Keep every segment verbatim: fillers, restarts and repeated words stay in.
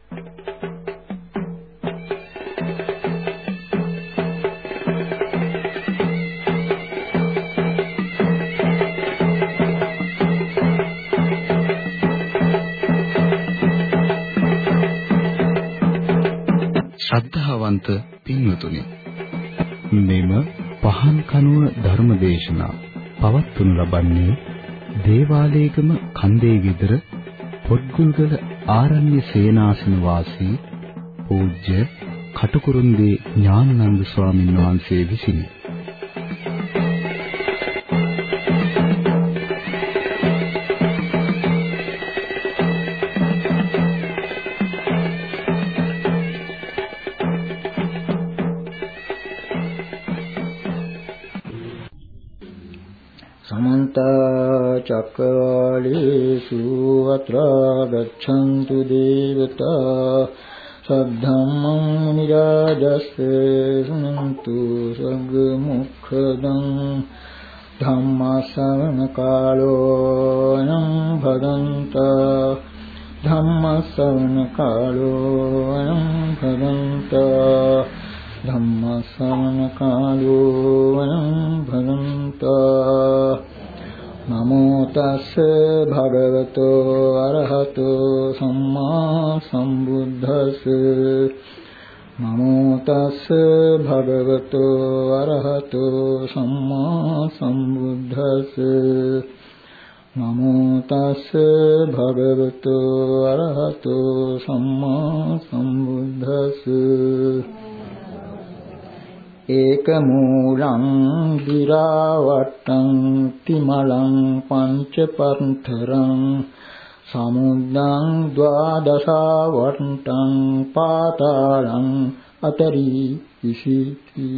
ශ්‍රද්ධාවන්ත පින්වතුනි, මෙම පහන් කනුව ධර්මදේශනා පවත්වනු ලබන්නේ දේවාලේගම කන්දේ විදර පොත්ගුල්ගල ආරණ්‍ය සේනාසන වාසී පූජ්‍ය කටුකුරුන්දී ඥානানন্দ ස්වාමීන් වහන්සේ විසිනි. චක්කවාලේසු අත්‍රා ගච්ඡන්තු දේවතා සද්ධම්මං මුනි රාජස්ස සුනන්තු සග්ග මොක්ඛදං ධම්ම ශ්‍රවණ කාලෝ අයං භදන්තා ධම්ම ශ්‍රවණ කාලෝ අයං භදන්තා ධම්ම ශ්‍රවණ කාලෝ අයං භදන්තා නමෝ තස්ස භගවතෝ අරහතෝ සම්මා සම්බුද්දස්ස නමෝ තස්ස භගවතෝ අරහතෝ සම්මා සම්බුද්දස්ස නමෝ තස්ස භගවතෝ අරහතෝ සම්මා සම්බුද්දස්ස ඒක මූලං විරාවට්ටං තිමලං පංචපන්තරං සමුද්දං ද්වාදසවට්ටං පාතාලං අතරි විසිති.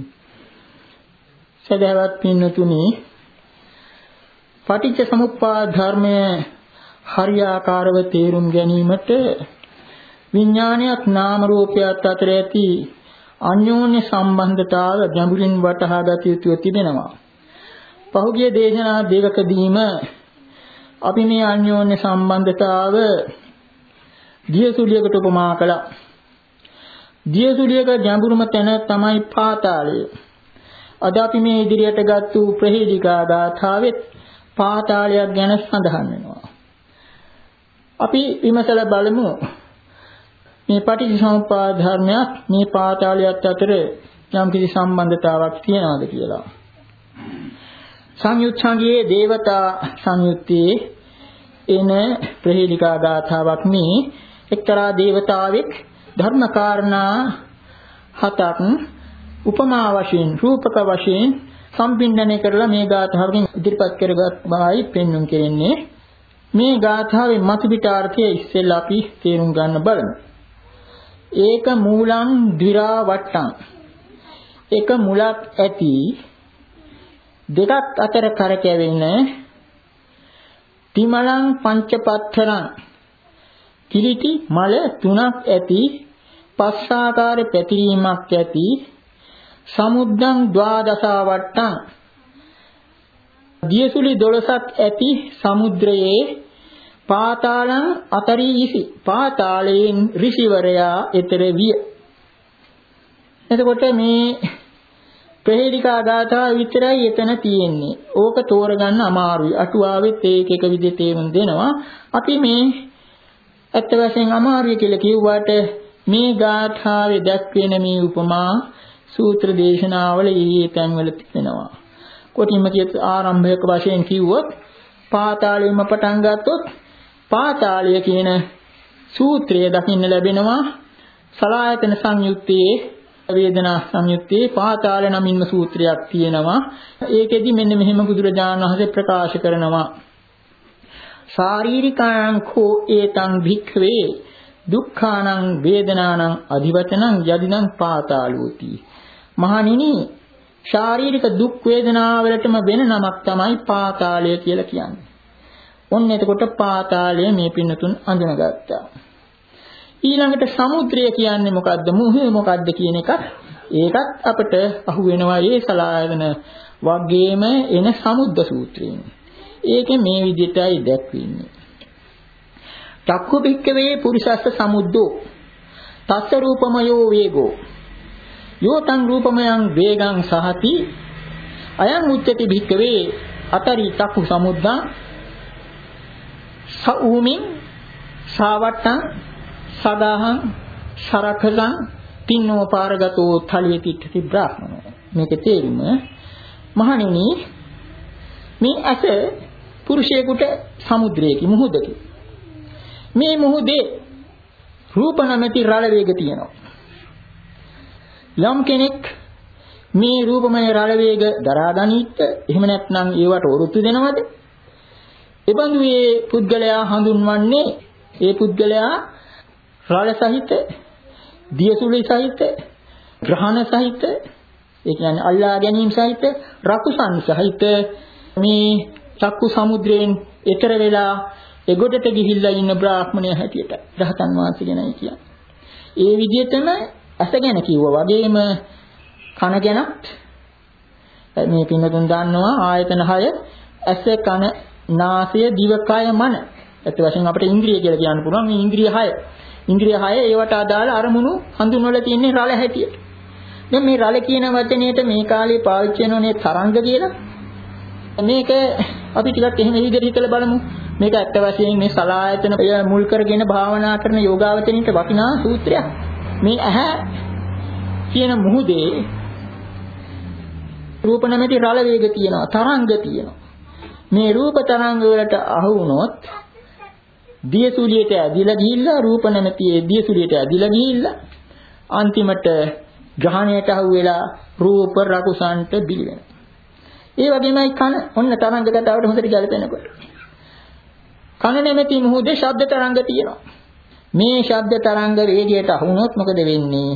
සදහවත් පින්නතුනි, පටිච්ච සමුප්පාද ධර්මය හරියාකාරව තේරුම් ගැනීමට විඥානයත් නාම රූපයත් අතර ඇති අන්‍යෝන්‍ය සම්බන්ධතාව ගැඹුරින් වටහා ගත යුතුව තිබෙනවා. පහුගිය දේශනා දෙකකදීම අපි මේ අන්‍යෝන්‍ය සම්බන්ධතාව දියසුලියකට උපමා කළා. දියසුලියක ගැඹුරුම තැන තමයි පාතාලය. අද අපි මේ ඉදිරියට ගත්ත ප්‍රහේලිකා ගාථාවෙත් පාතාලයක් ගැන සඳහන් වෙනවා. අපි විමසලා බලමු මේ පටිච්චසමුප්පාද ධර්මයක් මේ පාතාලයත් අතර යම් කිසි සම්බන්ධතාවක් තියනවාද කියලා. සංයුත් සංගයේ දේවතා සංයුත්තේ එන ප්‍රහේලිකා ගාථාවක් මේ එක්තරා දේවතාවෙක් ධර්ම කාරණා හතක් උපමා වශයෙන් රූපක වශයෙන් සම්පින්ඩණය කරලා මේ ගාථාවකින් ඉදිරිපත් කරගත් බවයි පෙන්වුම් කෙරෙන්නේ. මේ ගාථාවේ මතුපිටාර්ථය ඉස්සෙල්ලා අපි තේරුම් ගන්න බලමු. ඒක මූලං ද්විරාවට්ටං, එක මුලක් ඇති දෙකක් අතර කරකැවෙන තිමලං පංචපත්තරං, කිලිටි මල තුනක් ඇති පස්සාකාර පැතිරීමක් ඇති සමුද්දං ද්වාදසවට්ටං, දියසුලි දොළොසක් ඇති සමුද්‍රයේ පාතාලං අතරී ඉසි, පාතාලයෙන් ඍෂිවරයා එතර විය. එතකොට මේ ප්‍රහේලිකා ගාථා විතරයි එතන තියෙන්නේ. ඕක තෝරගන්න අමාරුයි. අටුවාවෙත් ඒක එක විදිහට තේරුම් දෙනවා. අපි මේ ඇත්ත වශයෙන් අමාරුයි කියලා කිව්වට මේ ගාථාවේ දැක්වෙන මේ උපමා සූත්‍ර දේශනාවල ඊයේ තැන්වල තිබෙනවා. කොටින්ම කියත් ආරම්භයක වශයෙන් කිව්වොත් පාතාලයෙන්ම පටන් ගත්තොත් පාතාලය කියන සූත්‍රය දකින්න ලැබෙනවා සලායතන සංයුත්තේ වේදනා සංයුත්තේ පාතාල නමින්ම සූත්‍රයක් තියෙනවා. ඒකෙදි මෙන්න මෙහෙම බුදුරජාණන් වහන්සේ ප්‍රකාශ කරනවා. ශාරීරිකාං කෝ ඒතං භික්ඛවේ දුක්ඛානං වේදනානං අධිවචනං යදිනං පාතාලෝති. මහණෙනි, ශාරීරික දුක් වේදනාවලටම වෙන නමක් තමයි පාතාලය කියලා කියන්නේ. ඔන්න එතකොට පාතාලය මේ පින්නතුන් අඳුනගත්තා. ඊළඟට සමුද්‍රය කියන්නේ මොකද්ද, මුහය මොකද්ද කියන එක ඒකත් අපිට අහු වෙනවා ඒ සලායතන වගේම එන සමුද්ද සූත්‍රයෙන්. ඒකේ මේ විදිහටයි දැක්වෙන්නේ. චක්ඛු භික්ඛවේ පුරිසස්ස සමුද්දෝ තස්ස රූපමයෝ වේගෝ යෝතං රූපමයං වේගං සහති අයං උච්චති භික්ඛවේ අතරි චක්ඛු සමුද්දං සූමින් සාවට්ටං සදාහං සරඛසං තින්නෝ පාරගතෝ තලියතිත්‍ති බ්‍රාහ්මණෝ. මේක තේරුම මහණෙනි මේ ඇස පුරුෂයෙකුට සමුද්‍රයේකි මුහුදකි. මේ මුහුදේ රූප නැමැති රළ වේග තියෙනවා. යම් කෙනෙක් මේ රූපමය රළ වේග දරා ගනිත් එහෙම නැත්නම් ඒවට වරුත්තු දෙනවද? එබඳු මේ පුද්ගලයා හඳුන්වන්නේ ඒ පුද්ගලයා රළ සහිත, දියසුලි සහිත, ග්‍රහණ සහිත, ඒ කියන්නේ අල්ලා ගැනීම සහිත, රකුසන් සහිත මේ චක්කු සමුද්‍රයෙන් එතර වෙලා එගොඩට ගිහිල්ලා ඉන්න බ්‍රාහ්මණය හැටියට රහතන් වහන්සේ ගැනයි කියන්නේ. ඒ විදිහටම ඇස ගැන කිව්වා වගේම කන ගැනත් මේ පින්නතුන් දන්නවා ආයතන හය ඇස, කන, නාසය, දිවකය, මන. ඒත් වශයෙන් අපිට ඉන්ද්‍රිය කියලා කියන්න පුළුවන්. මේ ඉන්ද්‍රිය හය. ඉන්ද්‍රිය හය ඒවට අදාළ අරමුණු හඳුන්වලා තියෙන්නේ රළ හැටියට. දැන් මේ රළ කියන වචනයට මේ කාලේ පාවිච්චි වෙනෝනේ තරංග කියලා. මේක අපි ටිකක් එහෙම විදිහට හිතලා බලමු. මේක ඇත්ත වශයෙන් මේ සලායතන මුල් කරගෙන භාවනා කරන යෝගාවචරින්ට වටිනා සූත්‍රයක්. මේ ඇහැ කියන මුහුදේ රූප නැමැති රළ වේග තියෙනවා, තරංග තියෙනවා. මේ රූප තරංග වලට අහු වුණොත් දියසුලියට ඇදිලා ගිහිල්ලා රූප නැමැති දියසුලියට ඇදිලා ගිහිල්ලා අන්තිමට ග්‍රහණයට අහු වෙලා රූප රකුසන්ට බිලි වෙනවා. ඒ වගේමයි කන. ඔන්න තරංග කතාවට හොඳට ගැලපෙනකොට. කන නැමැති මුහුදේ ශබ්ද තරංග තියෙනවා. මේ ශබ්ද තරංග වේගයට අහු වුණොත් මොකද වෙන්නේ?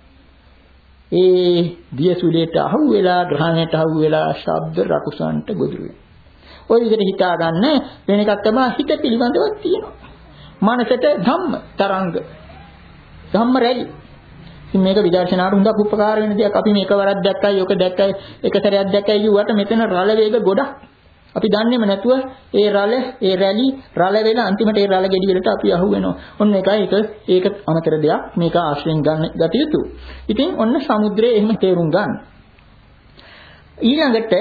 ඒ දියසුලියට අහු වෙලා ග්‍රහණයට අහු වෙලා ශබ්ද රකුසන්ට ගොදුරු වෙනවා. ඔය විදිහට හිතා ගන්න වෙන එකක් තමයි හිත පිළිබඳව තියෙනවා. මනසට ධම්ම තරංග, ධම්ම රැලි. ඉතින් මේක විදර්ශනාට හුඟක් උපකාර වෙන දෙයක්. අපි මේකවරක් දැක්කයි, ඔක දැක්කයි, එක සැරයක් දැක්කයි කිව්වට මෙතන රළ වේග ගොඩක්. අපි දන්නේම නැතුව ඒ රළ, ඒ රැලි රළ වෙලා අන්තිමට ඒ රළ ගෙඩි වලට අපි අහු වෙනවා. ඔන්න ඒකයි ඒක ඒක අමතර දෙයක්. මේක ආශ්‍රයෙන් ගන්න ගත යුතුයි. ඉතින් ඔන්න සමුද්‍රයේ එහෙම තේරුම් ගන්න. ඊළඟට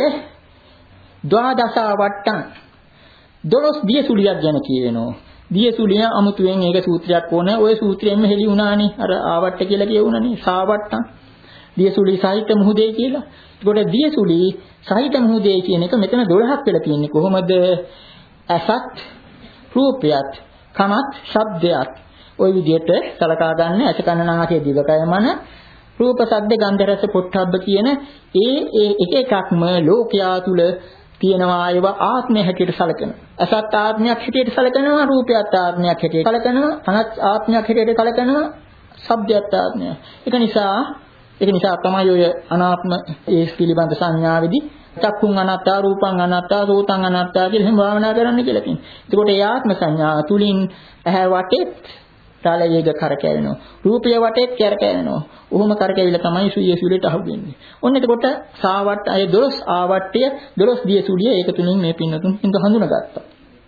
ද්වාදසා වට්ටං දොළොස් දියසුලියක් ගැන කියවෙනවා. දියසුලිය අමුතුවෙන් ඒක සූත්‍රයක් ඕනේ. ওই සූත්‍රයෙන්ම හෙළි වුණානේ. අර ආවට්ට කියලා කියවුණානේ. සාවට්ටං දියසුලි සහිත මුහුදේ කියලා. ඒකට දියසුලි සහිත මුහුදේ කියන එක මෙතන දොළහක් වෙලා තියෙන්නේ. කොහොමද? ඇසත්, රූපයත්, කනත්, ශබ්දයත්. ওই විදිහට සලකා ගන්න ඇස, කන, නාසය, දිවකය, මන, රූප, ශබ්ද, ගන්ධ, රස, පොට්ටබ්බ කියන ඒ ඒ එක එකක්ම ලෝකයා තුල තියෙනවා. ඒවා ආත්මය හැටියට සැලකෙනවා. අසත් ආත්මයක් හැටියට සැලකෙනවා, රූපයත් ආත්මයක් හැටියට සැලකෙනවා, කනත් ආත්මයක් හැටියට සැලකෙනවා, ශබ්දයත් ආත්මයක්. ඒක නිසා ඒක නිසා තමයි ඔය අනාත්ම ඒ පිළිබඳ සංඥාවේදී චක්කුං අනාත්තා, රූපං අනාත්තා, සෝතං අනාත්තා කියලා එහෙම භාවනා කරන්න කියලා කියන්නේ. එතකොට ඒ ආත්ම සංඥා තුලින් ඇහැ වටේත් රළ වේග කරකැවෙනවා. රූපය වටේත් කරකැවෙනවා. උහුම කරකැවිලා තමයි සුයේ සුලේට අහුවෙන්නේ. ඔන්න එතකොට සාවට්ට අය දොළොස් ආවට්ටය දොළොස් දිය සුලිය ඒක තුලින් මේ පින්නතුන් හිඳ හඳුනාගත්තා.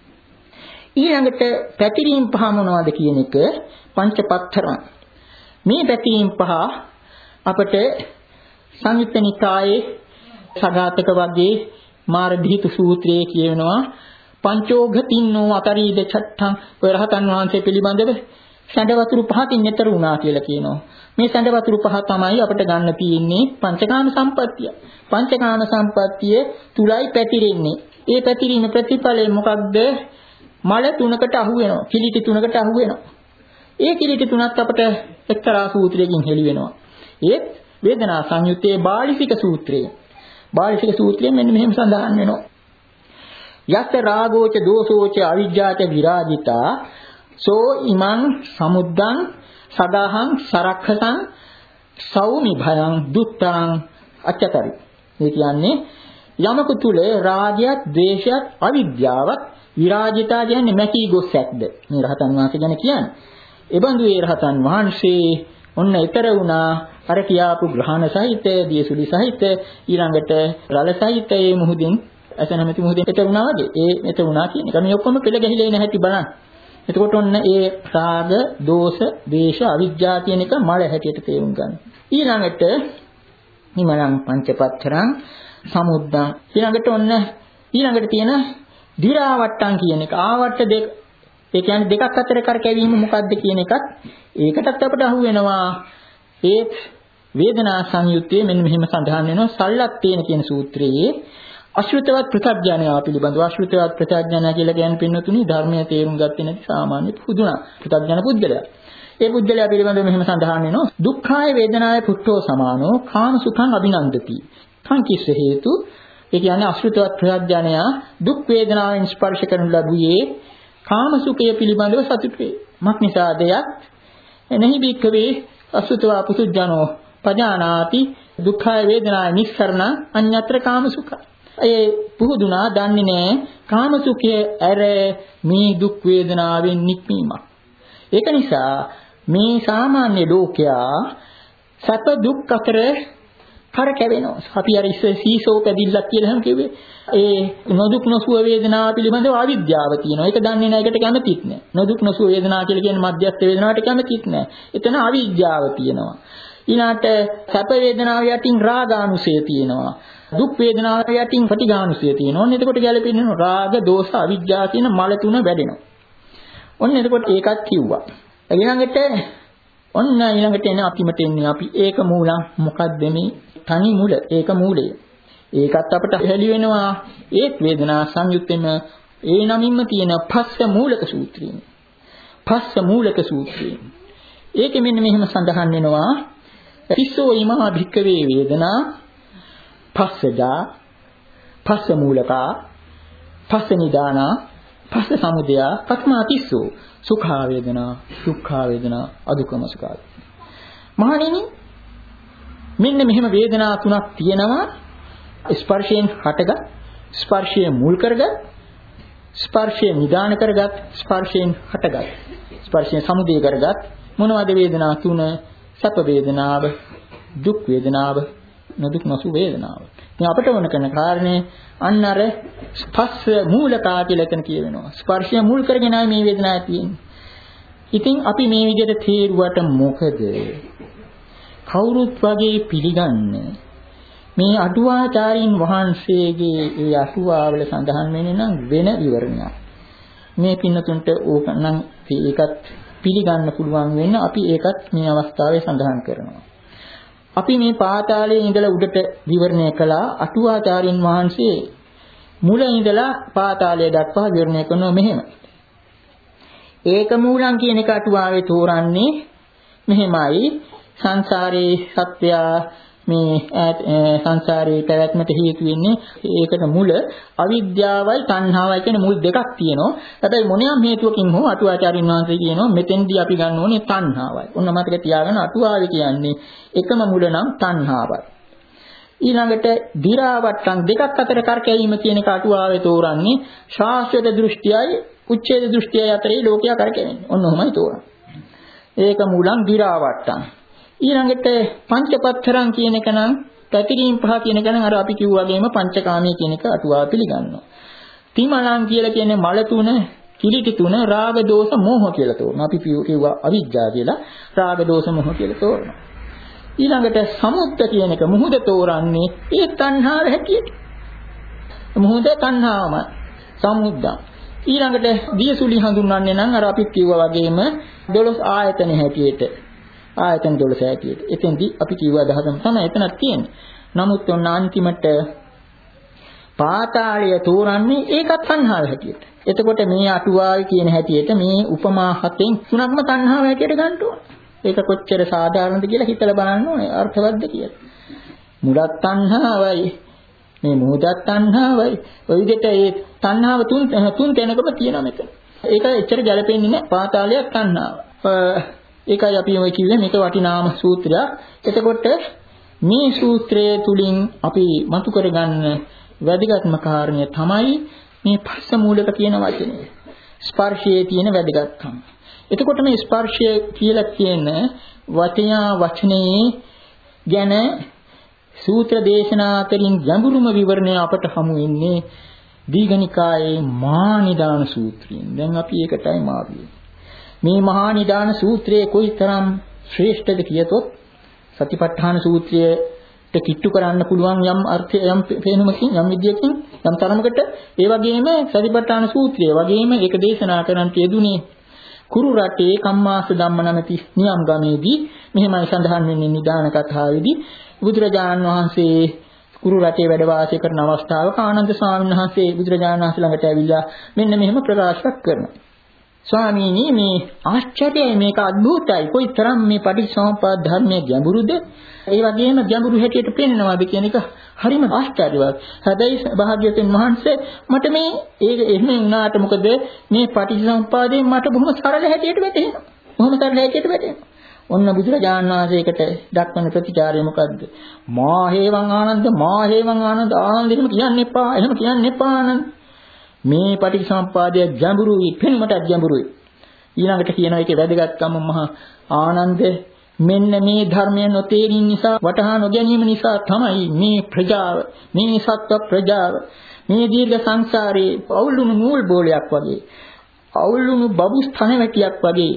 ඊළඟට පැතිරීම් පහ මොනවද කියන එක පංචපත්තරං. මේ පැතිරීම් පහ අපට සංයුත්ත නිකායේ සගතක වර්ගයේ මාර්ගීත සූත්‍රයේ කියවෙනවා පංචෝඝතින්නෝ අතරීද චත්තං. ඔය රහතන් වහන්සේ පිළිබඳව සැඬ වතුරු පහකින් ඈතර වුණා කියලා කියනවා. මේ සැඬ වතුරු පහ තමයි අපිට ගන්න තියෙන්නේ පංචකාම සම්පත්තිය. පංචකාම සම්පත්තිය තුලයි පැතිරෙන්නේ. ඒ පැතිරීම ප්‍රතිඵලය මොකක්ද? මල තුනකට අහු වෙනවා. කිලිටි තුනකට අහු වෙනවා. ඒ කිලිටි තුනත් අපිට එක්තරා සූත්‍රයකින් හෙළි වෙනවා. ඒත් වේදනා සංයුත්තේ බාලිසික සූත්‍රය. බාලිසික සූත්‍රයෙන් මෙන්න මෙහෙම සඳහන් වෙනවා. යත් රාගෝච දෝසෝච අවිජ්ජාච විරාජිතා සෝ ඉමං සමුද්දං සදාහං සරක්ඛසං සෞමි භයං දුත්තං අච්චතරි. මේ කියන්නේ යමක තුල රාගයත්, ද්වේෂයත්, අවිද්‍යාවත් විරාජිතා කියන්නේ මැකී ගොස් ඇක්ද. මේ රහතන් වහන්සේ ගැන කියන්නේ. එබඳු ඒ රහතන් වහන්සේ ඔන්න ඊතර වුණා අර කියාපු ග්‍රහණ සහිත, දියසුලි සහිත, ඊළඟට රළ සහිත මේ මුහුදින් ඇස නැමැති මුහුදෙන් ඊතර වුණා වගේ. ඒ ඊතර වුණා කියන එක මේ ඔක්කොම පෙළ ගැහිලා එන හැටි බලන්න. එතකොට ඔන්න ඒ රාග, දෝෂ, දේශ, අවිජ්ජා කියන එක මල හැටියට තේරුම් ගන්න. ඊළඟට නිමලං පංචපත්තරං සමුද්දං. ඊළඟට ඔන්න ඊළඟට තියෙන දිරාවට්ටම් කියන එක. ආවට්ට දෙක. ඒ කියන්නේ දෙකක් අතර කරකැවීම මොකක්ද කියන එකත් ඒකටත් අපිට අහු වෙනවා. ඒ වේදනා සංයුත්තේ මෙන්න මෙහෙම සඳහන් වෙනවා සල්ලත්තේන කියන සූත්‍රයේ අශෘතවත් ප්‍රත්‍යඥය පිළිබඳව. අශෘතවත් ප්‍රත්‍යඥය කියලා කියන්නේ පින්නතුනි ධර්මයේ තේරුම් ගත්තේ නැති සාමාන්‍ය පුදුනා ප්‍රත්‍යඥ පුද්ගලයා. ඒ පුද්ගලයා පිළිබඳව මෙහෙම සඳහන් වෙනවා දුක්ඛාය වේදනාය පුට්ඨෝ සමානෝ කාම සුඛං අභිනන්දති. සංකිස්ස හේතු ඒ කියන්නේ අශෘතවත් ප්‍රත්‍යඥය දුක් වේදනාවෙන් ස්පර්ශ කරනු ලැබුවේ කාම සුඛය පිළිබඳව සතුට වේ. මක් නිසාද යත් එනෙහි බික්කවේ අශෘතවා පුසුජනෝ පජානාති දුක්ඛාය වේදනාය නිස්සරණ අඤ්ඤත්‍ර කාම සුඛ. ඒ පුහුදුනා දන්නේ නැහැ කාම සුඛය ඇර මේ දුක් වේදනාවෙන් නික්මීමක්. ඒක නිසා මේ සාමාන්‍ය ලෝකයා සැප දුක් අතර කරකැවෙනවා. අපි අර ඉස්සෙ සීසෝ පැදිල්ලක් කියලා හැම කිව්වේ. ඒ නොදුක් නොසුව වේදනාව පිළිබඳව අවිද්‍යාව තියෙනවා. ඒක දන්නේ නැහැ, ඒකට කැමතිත් නැහැ. නොදුක් නොසුව වේදනාව කියලා කියන්නේ මධ්‍යස්ථ වේදනාවට කැමතිත් නැහැ. එතන අවිද්‍යාව තියෙනවා. ඊළාට සැප වේදනාව යටින් රාගානුසය තියෙනවා. දුක් වේදනාව යටින් පටිඝානුසය තියෙනවා. ඔන්න එතකොට ගැලපෙන්නේ රාග, දෝෂ, අවිද්‍යාව කියන මල තුන වැඩෙනවා. ඔන්න එතකොට ඒකත් කිව්වා. ඊළඟට ඔන්න ඊළඟට එන අපිමට එන්නේ අපි ඒක මූලං මොකද්ද මේ තනි මුල ඒක මූලය. ඒකත් අපට හැලි වෙනවා ඒත් වේදනා සංයුත්තෙම ඒ නමින්ම තියෙන පස්ස මූලක සූත්‍රයෙන්. පස්ස මූලක සූත්‍රයෙන්. ඒකෙ මෙන්න මෙහෙම සඳහන් වෙනවා තිස්සෝ ීමා භික්කවේ වේදනා පස්සජා පස්ස මූලකා පස්ස නිදානා පස්ස සමුදයා කත්මා තිස්සෝ සුඛා වේදනා දුක්ඛා වේදනා අදුක්ඛම සුඛා. මහණෙනි මෙන්න මෙහෙම වේදනා තුනක් තියෙනවා. ස්පර්ශයෙන් හටගත්, ස්පර්ශයෙන් මුල් කරගත්, ස්පර්ශයෙන් නිදාන කරගත්, ස්පර්ශයෙන් හටගත්, ස්පර්ශයෙන් සමුදය කරගත් මොනවද වේදනා තුන? සැප වේදනාව, දුක් වේදනාව, නොදුක් නොසු වේදනාව. ඉතින් අපිට වුණ කරන කාරණේ අන්න අර ස්පර්ශ මූලකා කියලා එතන කියවෙනවා. ස්පර්ශය මුල් කරගෙනයි මේ වේදනාව තියෙන්නේ. ඉතින් අපි මේ විදිහට තේරුවට මොකද? කවුරුත් වගේ පිළිගන්නේ මේ අටුවාචාරින් වහන්සේගේ ඒ අටුවාවල සඳහන් වෙන්නේ නම් වෙන විවරණයක්. මේ පින්නතුන්ට ඕක නම් ඒකත් පිළිගන්න පුළුවන් වෙන්න අපි ඒකත් මේ අවස්ථාවේ සඳහන් කරනවා. අපි මේ පාතාලයේ ඉඳලා උඩට විවරණය කළා අටුවාචාරින් වහන්සේ මුල ඉඳලා පාතාලය දක්වා විවරණය කරනවා මෙහෙම. ඒක මූලං කියන එක අටුවාවේ තෝරන්නේ මෙහෙමයි. සංසාරේ සත්‍යා මේ සංසාරේ පැවැත්මට හේතු වෙන්නේ ඒකට මුල අවිද්‍යාවයි තණ්හාවයි කියන මුල් දෙකක් තියෙනවා. හැබැයි මොනියම් හේතුවකින් හෝ අටුවාචාරින් වහන්සේ කියනවා මෙතෙන්දී අපි ගන්න ඕනේ තණ්හාවයි. ඔන්න මතක තියාගන්න අටුවාවේ කියන්නේ එකම මුල නම් තණ්හාවයි. ඊළඟට දිරාවට්ටම් දෙකක් අතර කරකැවීම කියන එක අටුවාවේ තෝරන්නේ ශාස්ත්‍රද දෘෂ්ටියයි උච්ඡේද දෘෂ්ටියයි අතරේ ලෝකයා කරකැවෙන්නේ. ඔන්න ඔහොමයි තෝරන්නේ. ඒක මූලං දිරාවට්ටම්. ඊළඟට පංචපත්තරං කියන එක නම් පැතිරීම් පහ කියන එක නම් අර අපි කිව්වා වගේම පංචකාමී කියන එක අටුවා පිළිගන්නවා. තිමලං කියලා කියන්නේ මල තුන, කිලිටි තුන, රාග දෝෂ මෝහ කියලා තෝරනවා. අපි කිව්වා අවිජ්ජා කියලා රාග දෝෂ මෝහ කියලා තෝරනවා. ඊළඟට සමුද්ද කියන එක මුහුද තෝරන්නේ ඒ තණ්හාව හැටියට. මුහුද තණ්හාවම සමුද්ද. ඊළඟට දියසුලි හඳුන්වන්නේ නම් අර අපි කිව්වා වගේම දොළොස් ආයතන හැටියට. ආයතන දොළොස් හැටියට. එතෙන්දී අපි කිව්වා දහසම තමයි එතනක් තියෙන්නේ. නමුත් ඔන්න අන්තිමට පාතාලය තෝරන්නේ ඒකත් තණ්හාව හැටියට. එතකොට මේ අටුවාවේ කියන හැටියට මේ උපමා හතෙන් තුනක්ම තණ්හාව හැටියට ගන්න ඕන. ඒක කොච්චර සාධාරණද කියලා හිතලා බලන්න ඕනේ අර්ථවත්ද කියලා. මුලත් තණ්හාවයි මේ මොහොතත් තණ්හාවයි. ඔය විදිහට ඒ තණ්හාව තුන් තුන් තැනකම තියෙනවා මෙතන. ඒක එච්චර ගැලපෙන්නේ නැහැ පාතාලයක් තණ්හාව. ඒකයි අපි ඔය කිව්වේ මේක වටිනාම සූත්‍රයක්. එතකොට මේ සූත්‍රයේ තුලින් අපි මතු කරගන්න වැදගත්ම කාරණය තමයි මේ පස්ස මූලක කියන වචනේ. ස්පර්ශයේ තියෙන වැදගත්කම. එතකොට මේ ස්පර්ශය කියලා කියන වචනා වචනේ ගැන සූත්‍ර දේශනා අතරින් ගැඹුරුම විවරණය අපට හමු වෙන්නේ දීඝනිකායේ මහා නිදාන සූත්‍රයෙන්. දැන් අපි ඒකටයි මාරුවේ. මේ මහා නිදාන සූත්‍රයේ කොයිතරම් ශ්‍රේෂ්ඨද කියතොත් සතිපට්ඨාන සූත්‍රයට කිට්ටු කරන්න පුළුවන් යම් අර්ථය යම් පේනුමකින් යම් විදියකින් යම් තරමකට ඒ වගේම සතිපට්ඨාන සූත්‍රය වගේම ඒක දේශනා කරන්න යෙදුනේ කුරු රටේ කම්මාස ධම්ම නැමැති නියම් ගමේදී මෙහෙමයි සඳහන් වෙන්නේ නිදාන කතාවේදී බුදුරජාණන් වහන්සේ කුරු රටේ වැඩ වාසය කරන අවස්ථාවක ආනන්ද ස්වාමීන් වහන්සේ බුදුරජාණන් වහන්සේ ළඟට ඇවිල්ලා මෙන්න මෙහෙම ප්‍රකාශ කරනවා. ස්වාමීනි මේ ආශ්චර්යයි මේක අద్భుතයි කොයිතරම් මේ පටිච්චසමුප්පාද ධර්මයේ ගැඹුරුද ඒ වගේම ගැඹුරු හැටියට පෙන්වනවාද කියන එක හරිම ආශ්චර්යවත්. හැබැයි භාග්‍යවතුන් වහන්සේ මට මේ ඒක එහෙම වුණාට මොකද මේ පටිච්චසමුප්පාදයෙන් මට බොහොම සරල හැටියට වැටහෙනවා. බොහොම සරල හැටියට වැටහෙනවා. ඔන්න බුදුරජාණන් වහන්සේකට දක්වන ප්‍රතිචාරය මොකද්ද? මා හේවං ආනන්ද මා හේවං ආනන්ද ආනන්ද එහෙම කියන්න එපා. එහෙම කියන්න එපා ආනන්ද. මේ පටිච්චසමුප්පාදය ගැඹුරුයි, පෙනුමට ගැඹුරුයි. ඊළඟට කියන එකේ වැදගත්කම මහා ආනන්ද මෙන්න මේ ධර්මය නොතේරීම නිසා වටහා නොගැනීම නිසා තමයි මේ ප්‍රජාව, මේ සත්ව ප්‍රජාව මේ දීර්ඝ සංසාරේ අවුලුණු නූල් බෝලයක් වගේ, අවුලුණු බබුස් තනවැටියක්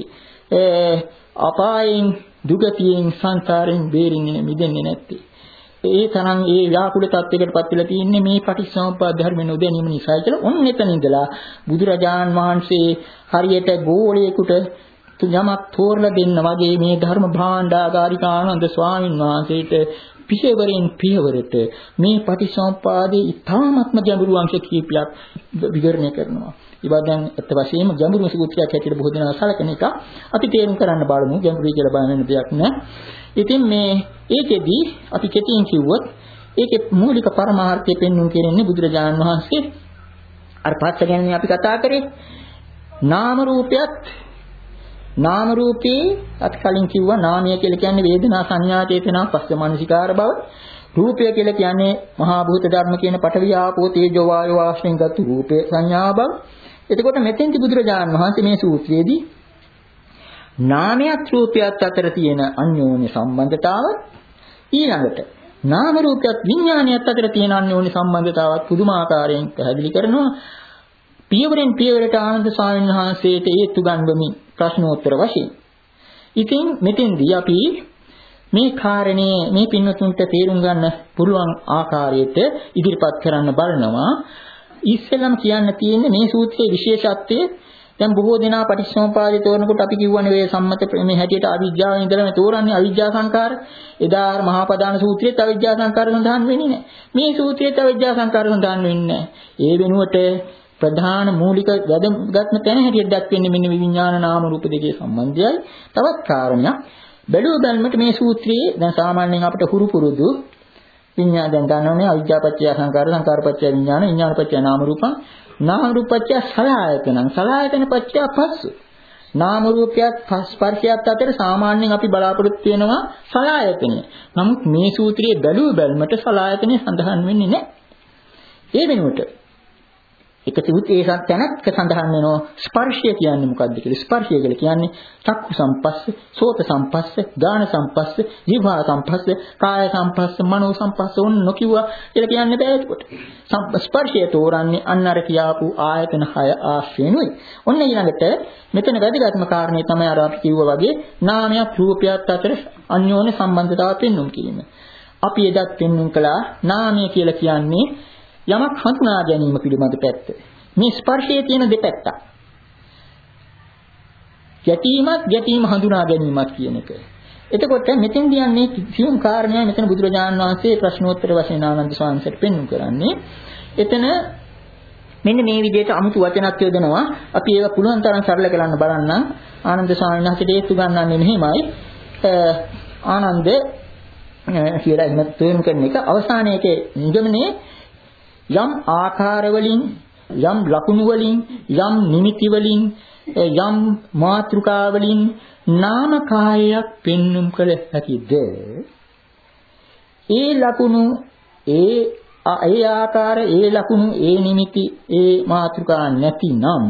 වගේ අපායෙන් දුගතියෙන් සංසාරයෙන් බේරෙන්නේ මිදෙන්නේ නැත්තේ. ඒ තරම් ඒ ව්‍යාකූල තත්යකටපත් වෙලා තියෙන්නේ මේ පටිච්චසමුප්පාද ධර්ම නොදැනීම නිසා කියලා. ඔන්න එතන ඉඳලා බුදුරජාන් වහන්සේ හරියට ගෝලයකට යමක් තෝරලා දෙන්න වගේ මේ ධර්ම භාණ්ඩාගාරික ආනන්ද ස්වාමීන් වහන්සේට පියවරෙන් පියවරට මේ පටිච්චසමුප්පාදයේ ඉතාමත්ම ගැඹුරු අංශ කීපයක් විවරණය කරනවා. ඒවා දැන් අත් වශයෙන්ම ගැඹුරු සූත්‍රයක් හැටියට බොහෝ දෙනා සලකන එක අපි තේරුම් කරන්න බලමු. ගැඹුරුයි කියලා බලන්න දෙයක් නෑ. ඉතින් මේ ඒකෙදී අපි කෙටියෙන් කිව්වොත් ඒකේ මූලික පරමාර්ථය පෙන්වන්න කියන්නේ බුදුරජාණන් වහන්සේ අර පස්ස ගැන අපි කතා කරේ නාම රූපයත් නාම රූපේ අපි කලින් කිව්වා නාමය කියලා කියන්නේ වේදනා සංඥා චේතනා පස්ස මනසිකාර බව. රූපය කියලා කියන්නේ මහා භූත ධර්ම කියන පඨවි ආපෝ තේජෝ වායෝ ආශ්‍රයෙන් ගත් රූපේ සංඥා බව. එතකොට මෙතෙන්දි බුදුරජාණන් වහන්සේ මේ සූත්‍රයේදී නාමයත් රූපයත් අතර තියෙන අන්‍යෝන්‍ය සම්බන්ධතාව ඊළඟට නාම රූපයත් විඥානයත් අතර තියෙන අන්‍යෝන්‍ය සම්බන්ධතාවත් පුදුමාකාරයෙන් පැහැදිලි කරනවා. පියවරෙන් පියවරට ආනන්ද ස්වාමීන් වහන්සේට හේතු ගන්වමින් ප්‍රශ්නෝත්තර වශයෙන්. ඉතින් මෙතෙන්දී අපි මේ කාරණේ මේ පින්වතුන්ට තේරුම් ගන්න පුළුවන් ආකාරයට ඉදිරිපත් කරන්න බලනවා. ඉස්සෙල්ලම කියන්න තියෙන්නේ මේ සූත්‍රයේ විශේෂත්වය. දැන් බොහෝ දෙනා පටිච්චසමුපාදය තෝරනකොට අපි කියවනේ වේ සම්මත මේ හැටියට අවිජ්ජාවෙන් ඉඳලා මේ තෝරන්නේ අවිජ්ජා සංකාර. එදා මහා ප්‍රධාන සූත්‍රයේත් අවිජ්ජා සංකාර සඳහන් වෙන්නේ නැහැ. මේ සූත්‍රයේත් අවිජ්ජා සංකාර සඳහන් වෙන්නේ නැහැ. ඒ වෙනුවට ප්‍රධාන මූලික වැදගත්ම තැන හැටියට දක්වන්නේ මෙන්න විඥාන නාම රූප දෙකේ සම්බන්ධයයි. තවත් කාරණයක් බැලුව බැලමට මේ සූත්‍රයේ දැන් සාමාන්‍යයෙන් අපිට හුරු පුරුදු විඥාන දැන් ගන්නෝනේ අවිජ්ජාපච්චය සංකාර සංකාරපච්චය විඥාන විඥානපච්චය නාම රූපං නාම රූපච්චය සලආයතනං සලආයතනපච්චය පස්ස නාම රූපයත් ස්පර්ශයත් අතර සාමාන්‍යයෙන් අපි බලාපොරොත්තු වෙනවා සලආයතනය. නමුත් මේ සූත්‍රයේ බැලුව බැලමට සලආයතනය සඳහන් වෙන්නේ නැහැ. ඒ වෙනුවට එකතිවුත් ඒ තැනක සඳහන් වෙනවා ස්පර්ශය කියන්නේ මොකක්ද කියලා. ස්පර්ශය කියලා කියන්නේ චක්කු සම්පස්ස, සෝත සම්පස්ස, ගාන සම්පස්ස, ජීවා සම්පස්ස, කාය සම්පස්ස, මනෝ සම්පස්ස ඔන්න නොකියුවා කියලා කියන්න බෑ ඒකට. ස්පර්ශය තෝරන්නේ අන්න අර කියාපු ආයතන හය ආශ්‍රේණුයි. ඔන්න ඊළඟට මෙතන වැදගත්ම කාරණේ තමයි අර අපි කිව්වා වගේ නාමයක් රූපයක් අතර අන්‍යෝන්‍ය සම්බන්ධතාවය පෙන්වන්න කිරීම. අපි එදත් පෙන්වන්න කළා නාමය කියලා කියන්නේ යමක් හඳුනා ගැනීම පිළිබඳ පැත්ත. මේ ස්පර්ශයේ තියෙන දෙපැත්තක්. ගැටීමත් ගැටීම හඳුනා ගැනීමත් කියන එක. එතකොට මෙතෙන් කියන්නේ සියුම් කාරණයක් මෙතන බුදුරජාණන් වහන්සේ ප්‍රශ්නෝත්තර වශයෙන් ආනන්ද ස්වාමීන්ට පෙන්වු කරන්නේ. එතන මෙන්න මේ විදිහට අමුතු වචනක් යොදනවා. අපි ඒක පුළුවන් තරම් සරල කරන්න බලන්න. ආනන්ද ස්වාමීන් වහන්සේට හේතු ගන්නන්නේ මෙහෙමයි. ආනන්ද කියලා ඉන්න තේරුම් කරන එක අවසානයේදී නිගමනයේ යම් ආකාර වලින් යම් ලකුණු වලින් යම් නිමිති වලින් යම් මාත්‍රිකා වලින් නාමකායයක් පෙන්눔 කළ හැකිද ඒ ලකුණු ඒ ඒ ආකාර ඒ ලකුණු ඒ නිමිති ඒ මාත්‍රිකා නැතිනම්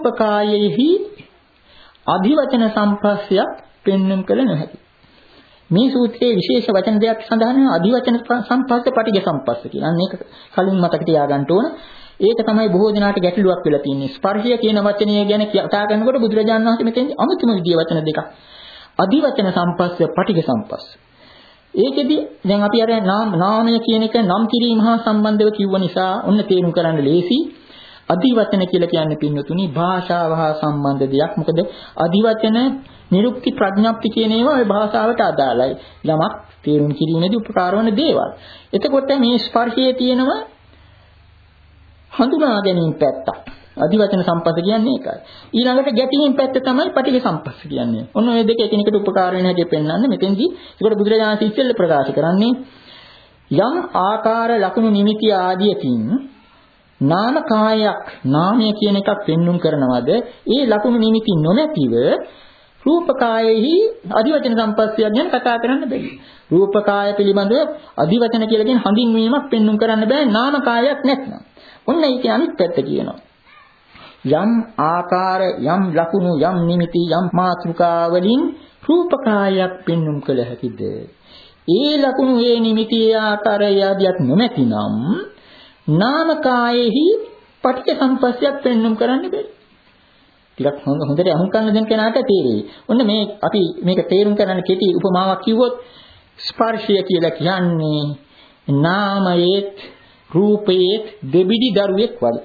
රූපකායෙහි අධිවචන සම්පස්සයක් පෙන්눔 කළ නොහැකි මේ සූත්‍රයේ විශේෂ වචන දෙකක් සඳහන් වෙනවා අධිවචන සම්පස්ස පටිඝ සම්පස්ස කියලා. අන්න ඒක කලින් මතක තියාගන්න ඕන. ඒක තමයි බොහෝ දෙනාට ගැටලුවක් වෙලා තියෙන්නේ. ස්පර්ශය කියන වචනය ගැන කතා කරනකොට බුදුරජාණන් වහන්සේ මෙතෙන් අමුතුම විදිය වචන දෙකක්. අධිවචන සම්පස්ස පටිඝ සම්පස්ස. ඒකෙදි දැන් අපි අර නාමය කියන එක නම් කිරීම හා සම්බන්ධව කිව්ව නිසා ඔන්න තේරුම් කරන්න ලේසි. අධිවචන කියලා කියන්නේ පින්නතුනි භාෂාව හා සම්බන්ධ දෙයක්. මොකද අධිවචන නිරුක්ති ප්‍රඥප්ති කියන ඒවා ඒ භාෂාවට අදාළයි. යමක් තේරුම් කිරීමේදී උපකාර වන දේවල්. එතකොට මේ ස්පර්ශයේ තියෙනවා හඳුනා ගැනීම පැත්ත. අධිවචන සම්පස්ස කියන්නේ ඒකයි. ඊළඟට ගැටීම් පැත්ත තමයි පටිඝ සම්පස්ස කියන්නේ. ඔන්න ඔය දෙක එකිනෙකට උපකාර වෙන හැටි පෙන්වන්නේ මෙතෙන්දී. ඒකට බුදුරජාණන් වහන්සේ ඉස්සෙල්ලා ප්‍රකාශ කරන්නේ යම් ආකාර ලක්ෂණ නිමිති ආදියකින් නාම කායයක් නාමය කියන එකක් පෙන්눔 කරනවද ඒ ලක්ෂණ නිමිති නොමැතිව රූප කායෙහි අධිවචන සම්පස්සය ගැන කතා කරන්න බැහැ. රූප කාය පිළිබඳව අධිවචන කියලා කියන හඳුන්වීමක් පෙන්눔 කරන්න බෑ නාම කායයක් නැත්නම්. ඔන්න ඒක අනිත් පැත්ත කියනවා. යම් ආකාර යම් ලකුණු යම් නිමිති යම් මාත්‍රිකා වලින් රූප කායයක් පෙන්눔 කළ හැකිද? ඒ ලකුණු ඒ නිමිති ආකාරය ආදියක් නොමැතිනම් නාම කායෙහි පටිච්ච සම්පස්සයක් පෙන්눔 කරන්න බෑ. ටිකක් හොඳට අහුන් කරන දෙන කෙනාට තේරෙයි. ඔන්න මේ අපි මේක තේරුම් ගන්න කෙටි උපමාවක් කිව්වොත් ස්පර්ශය කියලා කියන්නේ නාමයේත් රූපයේත් දෙබිඩි දරුවෙක් වගේ.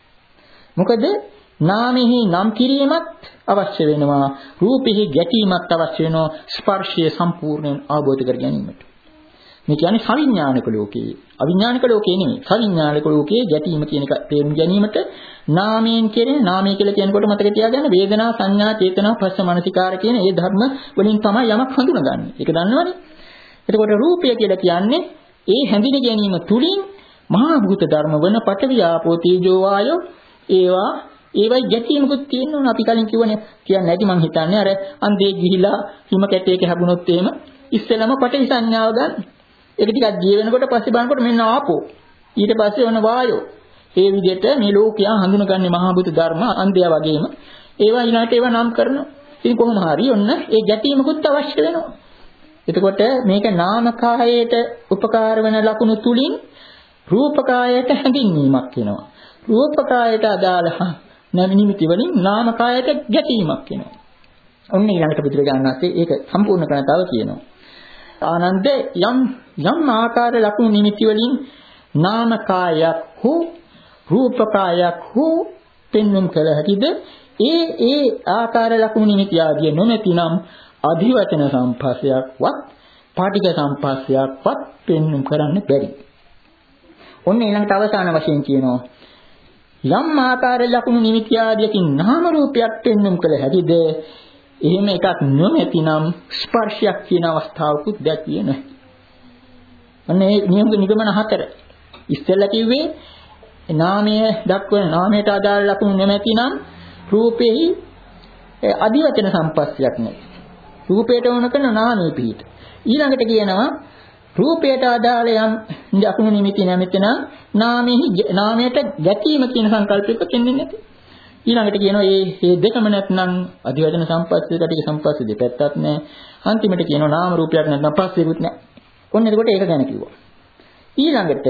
මොකද නාමෙහි නම් කිරීමත් අවශ්‍ය වෙනවා රූපෙහි ගැටීමත් අවශ්‍ය වෙනවා ස්පර්ශය සම්පූර්ණයෙන් අවබෝධ කර ගැනීමට. මේ කියන්නේ සවිඥානික ලෝකයේ අවිඥානික ලෝකයේ නෙමෙයි සවිඥානික ලෝකයේ ගැටීම කියන එක තේරුම් ගැනීමට නාමයෙන් කියන්නේ නාමය කියලා කියනකොට මතක තියාගන්න වේදනා සංඥා චේතනා පස්ස මනසිකාර කියන මේ ධර්ම වලින් තමයි යමක් හඳුනගන්නේ. ඒක දන්නවනේ. එතකොට රූපය කියලා කියන්නේ ඒ හැඳින ගැනීම තුලින් මහා භූත ධර්ම වන පඨවි ආපෝ තේජෝ වායෝ ඒවා ඒවයි ගැටීමකුත් තියෙනවා. අපි කලින් කිව්වනේ කියන්නේ නැති මං හිතන්නේ අර අන්දේ ගිහිලා හිම කැටයක හැබුණොත් එහෙම ඉස්සෙල්ලාම පඨවි සංඥාව ගන්න. ඒක ටිකක් ගිය වෙනකොට පස්සේ බලනකොට මෙන්න ආපෝ. ඊට පස්සේ ඔන්න වායෝ. ඒ විදිහට මේ ලෝකයා හඳුනගන්නේ මහා භූත ධර්ම අන්දයා වගේම ඒවා ඊළාට ඒවා නම් කරනවා. ඉතින් කොහොම හරි ඔන්න ඒ ගැටීමකුත් අවශ්‍ය වෙනවා. එතකොට මේක නාමකායයට උපකාර වෙන ලකුණු තුලින් රූපකායයට හැඳින්වීමක් වෙනවා. රූපකායයට අදාළ නිමිති වලින් නාමකායයට ගැටීමක් වෙනවා. ඔන්න ඊළඟට බුදුරජාණන් වහන්සේ ඒක සම්පූර්ණ කරන තව කියනවා. ආනන්ද යම් යම් ආකාර ලක්ෂණ නිමිති වලින් නාමකායක් හෝ රූපකායක් හෝ පෙන්වුම් කළ හැකිද? ඒ ඒ ආකාර ලක්ෂණ නිමිති ආදී නොමැතිනම් අධිවචන සම්පස්සයක්වත් පාටික සම්පස්සයක්වත් පෙන්වුම් කරන්න බැරි. ඔන්න ඊළඟට අවසාන වශයෙන් කියනවා යම් ආකාර ලක්ෂණ නිමිති ආදියකින් නාම රූපයක් පෙන්වුම් කළ හැකිද? එහෙම එකක් නොමැතිනම් ස්පර්ශයක් කියන අවස්ථාවකුත් දැකිය නැහැ. අනේ නියම නිගමන හතර. ඉස්සෙල්ලා කිව්වේ නාමය දක්වන නාමයට අදාළ ලක්ෂණ නොමැතිනම් රූපෙහි අධිවචන සම්පස්සයක් නැහැ. රූපයට වුණ කරන නාමයේ පිහිට. ඊළඟට කියනවා රූපයට අදාළ යම් ලක්ෂණ නිමිති නැමෙතනම් නාමෙහි නාමයට ගැටීම කියන සංකල්පයක කියන්නේ නැති. ඊළඟට කියනවා මේ මේ දෙකම නැත්නම් අධිවචන සම්පස්සේ කටික සම්පස්සේ දෙපැත්තක් නැහැ. අන්තිමට කියනවා නාම රූපයක් නැත්නම් පස්සෙකුත් නැහැ. ඔන්න එතකොට ඒක ගැන කිව්වා. ඊළඟට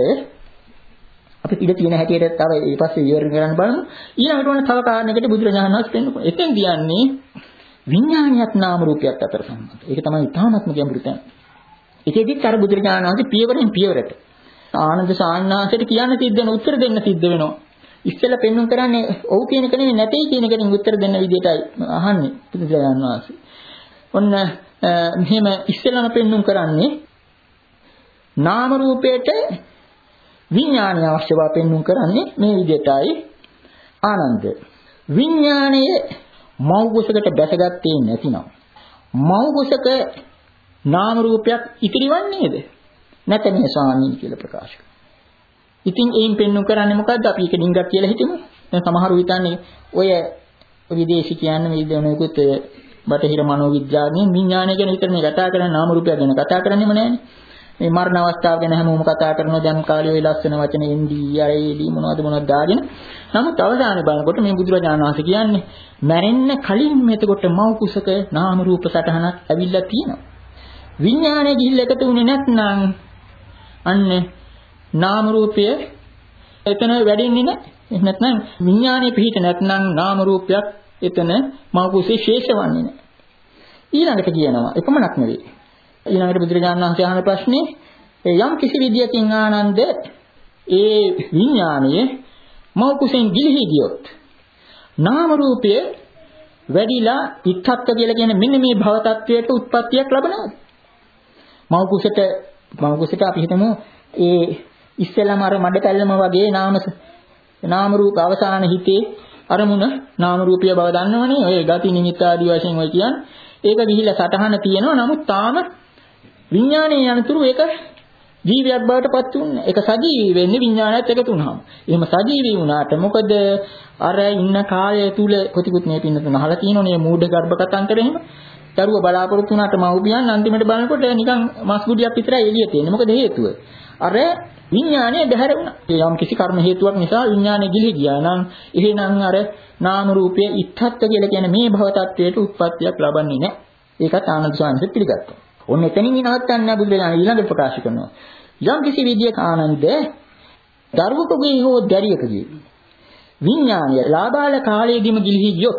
අපි ඉඳ තියෙන හැටියට තව ඊපස්සේ විවරණ කරන්න බලමු. ඊළඟට ඕන තව කාරණයකට බුදුරජාණන් වහන්සේ පෙන්නනවා. එතෙන් කියන්නේ විඥානියත් නාම රූපයක් අතර සම්බන්ධය. ඒක තමයි තාමත්ම ගැඹුරු තැන. ඒකෙදිත් අර බුදුරජාණන් වහන්සේ පියවරෙන් පියවරට ආනන්ද සාන්නාසයට කියන්න සිද්ධ වෙන උත්තර දෙන්න සිද්ධ වෙනවා. ඉස්සෙල්ලා පෙන්වන්න කරන්නේ ඔව් කියන එක නෙමෙයි නැtei කියන එකට උත්තර දෙන්න විදිහටයි අහන්නේ බුදුරජාණන් වහන්සේ. ඔන්න මෙහෙම ඉස්සෙල්ලාම පෙන්වන්න කරන්නේ නාම රූපයට විඥානය අවශ්‍ය බව පෙන්වන්න කරන්නේ මේ විදිහටයි ආනන්ද. විඥානයේ මෞගුසකට බැසගත්තේ නැතිනම් මෞගුසක නාම රූපයක් ඉතිරිවන්නේද? නැත මේ ස්වාමීන් කියලා ප්‍රකාශ කරනවා. ඉතින් එයින් පෙන්වන්න කරන්නේ මොකද්ද? අපි ඒක ඩිංගක් කියලා හිතමු. දැන් සමහරු හිතන්නේ ඔය විදේශී කියන්නේ මේ දෙනුකුත් බටහිර මනෝවිද්‍යාවෙන් විඥානය ගැන විතර මේ කතා කරන්නේ නාම රූපය ගැන කතා කරන්නේම නැහැනේ. මේ මරණ අවස්ථාව ගැන හැමෝම කතා කරනවා. දැන් කාලේ ඔය ලස්සන වචන එන්ඩී ආරේඩී මොනවද මොනවද දාගෙන. නමුත් අවසානයේ බලනකොට මේ බුදුරජාණන් වහන්සේ කියන්නේ මැරෙන්න කලින් මෙතකොට මව් කුසක නාම රූප සටහනක් ඇවිල්ලා තියෙනවා. විඥානය ගිහිල්ලා එකතු වුණේ නැත්නම් අන්න නාම රූපය එතන වැඩෙන්නේ නැහැ. එහෙම නැත්නම් විඥානයේ පිහිට නැත්නම් නාම රූපයක් එතන මව කුසේ ශේෂවන්නේ නැහැ. ඊළඟට කියනවා එපමණක් නෙවෙයි. ඊළඟට බුදුරජාණන් වහන්සේ අහන ප්‍රශ්නේ යම් කිසි විදියකින් ආනන්ද ඒ විඥානයේ මව කුසෙන් ගිලිහි ගියොත් නාම රූපය වැඩිලා ඉත්තත්ක කියලා කියන මෙන්න මේ භව tattවයට උත්පත්තියක් ලැබනවා. මව කුසට මව කුසට අපි හිතමු ඒ ඉස්සෙල්ලාම අර මඩ පැල්ලම වගේ නාම නාම රූප අවසාන හිතේ අරමුණ නාම රූපය බව දන්නවනේ. ඔය ගති නිමිත්ත ආදී වශයෙන් ඔය කියන්නේ. ඒක ගිහිල්ලා සටහන තියෙනවා. නමුත් තාම විඥානයේ යනතුරු ඒක ජීවියක් බවට පත් වුණා. ඒක සජීවී වෙන්නේ විඥානයත් එකතු වුණාම. එහෙම සජීවී වුණාට මොකද අර ඉන්න කාලය තුල කොතිකුත් මේ පින්නතුන අහලා තියෙනෝනේ මූඩ ගර්භ කතාන්තර එහෙම. දරුවා බලාපොරොත්තු වුණාට මව්පියන් අන්තිමට බලනකොට නිකන් මස් ගුඩියක් විතරයි එළිය තියෙන්නේ. මොකද හේතුව? අර විඥානය බැහැර වුණා. යම් කිසි කර්ම හේතුවක් නිසා විඥානය ගිලි ගියා නම් එහෙනම් අර නාම රූපයේ ඉත්තත්ත කියලා කියන මේ භව tattවයට උත්පත්තියක් ලබන්නේ නැහැ. ඒකත් ආනන්ද ස්වාමීන් පිළිගත්තා. ඔන්න එතනින් නවත්තන්න බුදුරජාණන් ඊළඟට ප්‍රකාශ කරනවා. යම් කිසි විදියක ආනන්ද දරුවෙකුගේ හෝ දැරියකගේ විඥානය ලාබාල කාලයේදීම ගිලිහි ගියොත්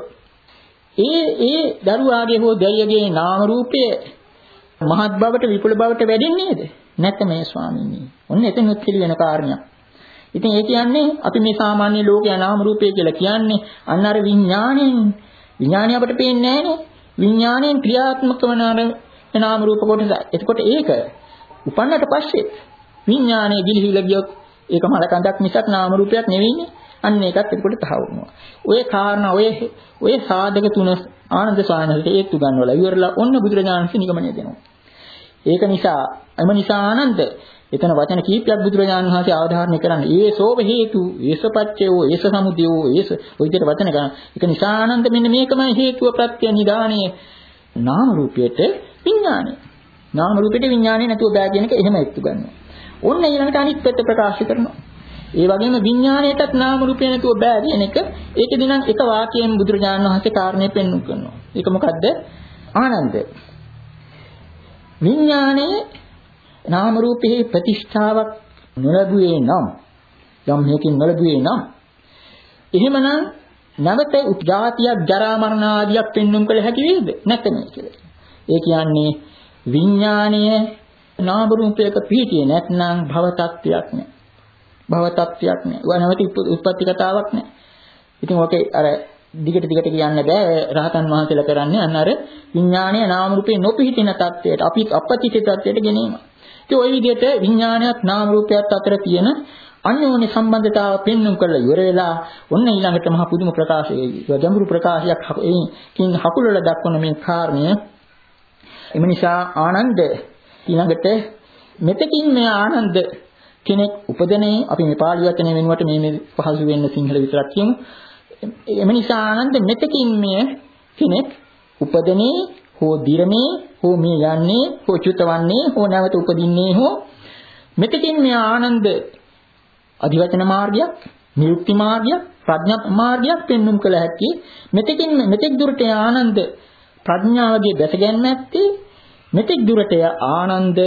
ඒ ඒ දරුවාගේ හෝ දැරියගේ නාම රූපය මහත් බවට විපුල බවට වැඩෙන්නේ නේද? නැත්නම් මේ ස්වාමීනි. ඔන්න එතන උත්තිලි වෙන කාරණයක්. ඉතින් ඒ කියන්නේ අපි මේ සාමාන්‍ය ලෝකයේ නාම රූපය කියලා කියන්නේ අන්න අර විඥාණයෙන් විඥාණය අපට පේන්නේ නැහනේ. විඥාණයෙන් ක්‍රියාත්මක වන අර නාම රූප කොටස. එතකොට ඒක උපන්නට පස්සේ විඥානයේ ගිලිහිලා ගියොත් ඒක මලකඳක් මිසක් නාම රූපයක් නෙවෙයිනේ. අන්න ඒකත් එතකොට තහවුරුනවා. ඔය කාරණා ඔය ඔය සාධක තුන ආනන්ද සානහට හේතු ගන්නවලා ඉවරලා ඔන්න බුදුරජාණන් වහන්සේ නිගමනය දෙනවා. ඒක නිසා එම නිසා ආනන්ද එතන වචන කීපයක් බුදුරජාණන් වහන්සේ අවධාරණය කරන්නේ. ඒ සෝව හේතු, ඒසපච්චයෝ, ඒස සමුදයෝ, ඒස ඔය විදිහට වචන ගන්න. ඒක නිසා ආනන්ද මෙන්න මේකමයි හේතුව ප්‍රත්‍ය නිදානයේ නාම රූපයට විඥානය. නාම රූපෙට විඥානය නැතුව බෑ කියන එක එහෙම එක්තු ගන්නවා. ඔන්න ඊළඟට අනිත් පැත්ත ප්‍රකාශ කරනවා. ඒ වගේම විඥාණයටත් නාම රූපය නැතුව බෑ කියන එක ඒකෙදි නම් එක වාක්‍යයෙන් බුදුරජාණන් වහන්සේ කාරණේ පෙන්වු කරනවා. ඒක මොකද්ද? ආනන්ද විඥානයේ නාම රූපෙහි ප්‍රතිෂ්ඨාවක් නොලැබුවේ නම් යම් හේකින් නොලැබුවේ නම් එහෙමනම් නැවත උත්ජාතියක් ජරා මරණ ආදියක් පෙන්වුම් කළ හැකි වේද? නැත්නම් කියලා. ඒ කියන්නේ විඥානය නාම රූපයක පිහිටියේ නැත්නම් භව tattයක් නෑ. භව tattයක් නෑ. ඒවා නැවත උත්පත්ති කතාවක් නෑ. ඉතින් ඔකේ අර දිගට දිගට කියන්න බෑ. රහතන් වහන්සේලා කරන්නේ අන්න අර විඥානය නාම රූපේ නොපිහිටින tattයට අපි අපපතිත tattයට ගෙනීම. ඉතින් ওই විදිහට විඥානයත් නාම රූපයත් අතර තියෙන අන්‍යෝන්‍ය සම්බන්ධතාව පෙන්වන්න කරලා ඉවර වෙලා ඔන්න ඊළඟට මහ පුදුම ප්‍රකාශයයි. ගැඹුරු ප්‍රකාශයක් ඒකින් හකුලලා දක්වන මේ කාරණය. එම නිසා ආනන්ද ඊළඟට මෙතකින් මේ ආනන්ද කෙනෙක් උපදනේ අපි මේ පාළි වචනේ වෙනුවට මේ මේ පහසු වෙන්න සිංහල විතරක් කියමු. එම නිසා ආනන්ද මෙතකින් මේ කෙනෙක් උපදනේ හෝ දිරමේ හෝ මේ යන්නේ හෝ චුතවන්නේ හෝ නැවත උපදින්නේ හෝ මෙතකින් මේ ආනන්ද අධිවචන මාර්ගයක්, නිරුක්ති මාර්ගයක්, ප්‍රඥා මාර්ගයක් පෙන්වුම් කළ හැකි. මෙතකින් මෙතෙක් දුරට ආනන්ද ප්‍රඥාවගේ දැසගැන්ම ඇත්තේ මෙතෙක් දුරට ආනන්ද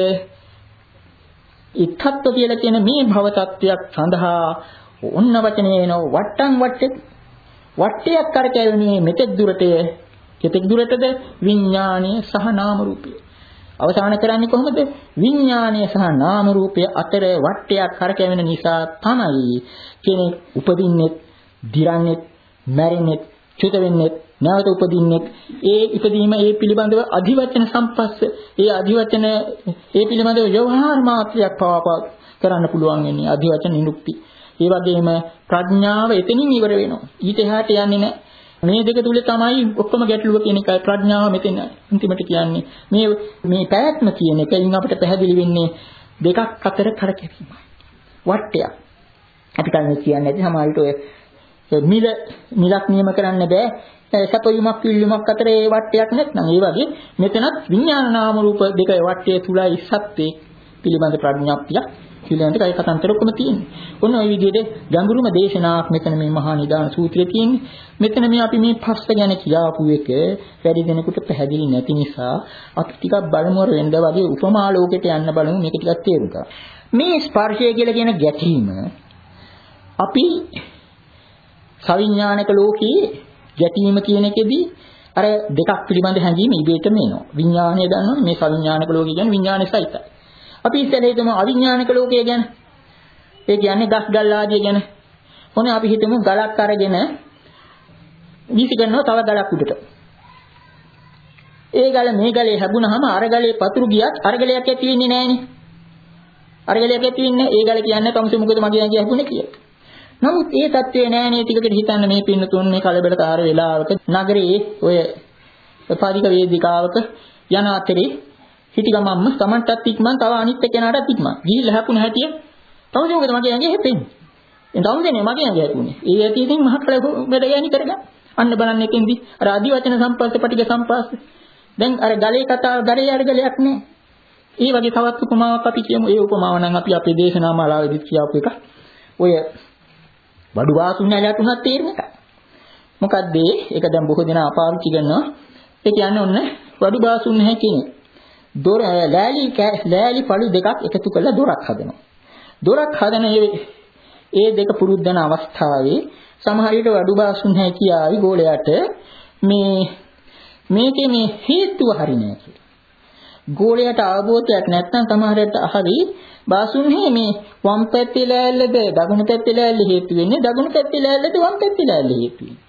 ඉත්තත්ව කියලා කියන මේ භව tattයක් සඳහා ඔන්න වචනේ එනවා වට්ටම් වට්ටේ වට්ටයක් කරකැවෙන්නේ මෙතෙක් දුරට කෙතෙක් දුරටද විඥානීය සහ නාම රූපය. අවසාන කරන්නේ කොහොමද? විඥානීය සහ නාම රූපය අතර වට්ටයක් කරකැවෙන නිසා තමයි කෙනෙක් උපදින්නේ, දිරන්නේ, මැරෙන්නේ, චුත වෙන්නේ, නැවත උපදින්නේ. ඒ ඉපදීම ඒ පිළිබඳව අධිවචන සම්පස්ස, ඒ අධිවචන ඒ පිළිබඳව ව්‍යවහාර මාත්‍රයක් පවා කරන්න පුළුවන් වෙන්නේ අධිවචන නිරුක්ති. ඒ වගේම ප්‍රඥාව එතනින් ඉවර වෙනවා. ඊට එහාට යන්නේ නැහැ. මේ දෙක තුල තමයි ඔක්කොම ගැටලුව කියන එකයි ප්‍රඥාව මෙතන අන්තිමට කියන්නේ. මේ මේ පැවැත්ම කියන එකෙන් අපිට පැහැදිලි වෙන්නේ දෙකක් අතර කරකැවීම. වට්ටයක්. අපි කලින් කියන්නේ නැති සමාජයට ඔය මිල මිලක් නියම කරන්න බෑ. සපයුමක් පිළියුමක් අතර ඒ වට්ටයක් නැත්නම් ඒ වගේ මෙතනත් විඥාන නාම රූප දෙක වට්ටයේ තුලයි සත්‍යේ පිළිබඳ ප්‍රඥාප්තිය කියලා යන කයි කතාන්තර ඔක්කොම තියෙන්නේ. ඔන්න ওই විදිහට ගැඹුරුම දේශනාවක් මෙතන මේ මහා නිදාන සූත්‍රයේ තියෙන්නේ. මෙතන මේ අපි මේ පස්ස ගැන කියාපු එක වැඩි දෙනෙකුට පැහැදිලි නැති නිසා අපි ටිකක් බලමු අර වෙනද වගේ උපමා ලෝකෙට යන්න බලමු මේක ටිකක් තේරුම් ගන්න. මේ ස්පර්ශය කියලා කියන ගැටීම අපි සවිඥානික ලෝකයේ ගැටීම කියන එකේදී අර දෙකක් පිළිබඳ හැඟීම ඉබේටම එනවා. විඥානය දන්නවනේ මේ සවිඥානික ලෝකය කියන්නේ විඥානය සහිතයි. අපි ඉස්සෙල්ලා හිතමු අවිඥානික ලෝකය ගැන. ඒ කියන්නේ ගස් ගල් ආදිය ගැන. මොනේ අපි හිතමු ගලක් අරගෙන වීසි කරනවා තව ගලක් උඩට. ඒ ගල මේ ගලේ හැබුණාම අර ගලේ පතුරු ගියත් අර ගලයක් ඇති වෙන්නේ නැහනේ. අර ගලයක් ඇති වෙන්නේ ඒ ගල කියන්නේ කවුද මොකද මගේ ඇඟේ හැබුණේ කියලා. නමුත් ඒ தත්ත්වේ නෑනේ ටිකකට හිතන්න මේ පින්නතුන් මේ කලබලකාර වෙලාවක නගරයේ ඔය පාරික වේදිකාවක යන අතරේ හිටි ගමම්ම Tamanටත් ඉක්මන් තව අනිත් කෙනාටත් ඉක්මන් ගිහිල්ලා හැපුණ හැටිය තවද මොකද මගේ ඇඟේ හැපෙන්නේ එන් තවදනේ මගේ ඇඟේ හැපුණේ ඒ ඇති ඉතින් මහ කල වැඩ යන්නේ කරගන්න අන්න බලන්න එකෙන්දි අර ආදි වචන සම්පස්ස පටික සම්පස්ස දැන් අර ගලේ කතාව ගලේ අර ගලයක් නෑ ඒ වගේ තවත් උපමාවක් අපි කියමු ඒ උපමාව නම් අපි අපේ දේශනා මාලාවේදී කියවපු එක ඔය වඩු වාසුන්නලට උනත් තේරෙන එක. මොකද්ද ඒක දැන් බොහෝ දෙනා අපාවිච්චි කරනවා. ඒ කියන්නේ ඔන්න වඩු වාසුන්න නැහැ කියන්නේ. දොර ලෑලි ලෑලි පළු දෙකක් එකතු කරලා දොරක් හදනවා. දොරක් හදන ඒ දෙක පුරුද්දන අවස්ථාවේ සමහර විට වඩු වාසුන්න නැහැ කියාවි ගෝලයට මේ මේකේ මේ හේතුව හරිනේ කියලා. ගෝලයට අවබෝධයක් නැත්නම් සමහරට අහවි වාසුන්නේ මේ වම් පැත්තේ ලෑල්ලද දකුණු පැත්තේ ලෑල්ල හේතු වෙන්නේ දකුණු පැත්තේ ලෑල්ලද වම් පැත්තේ ලෑල්ල හේතු වෙන්නේ.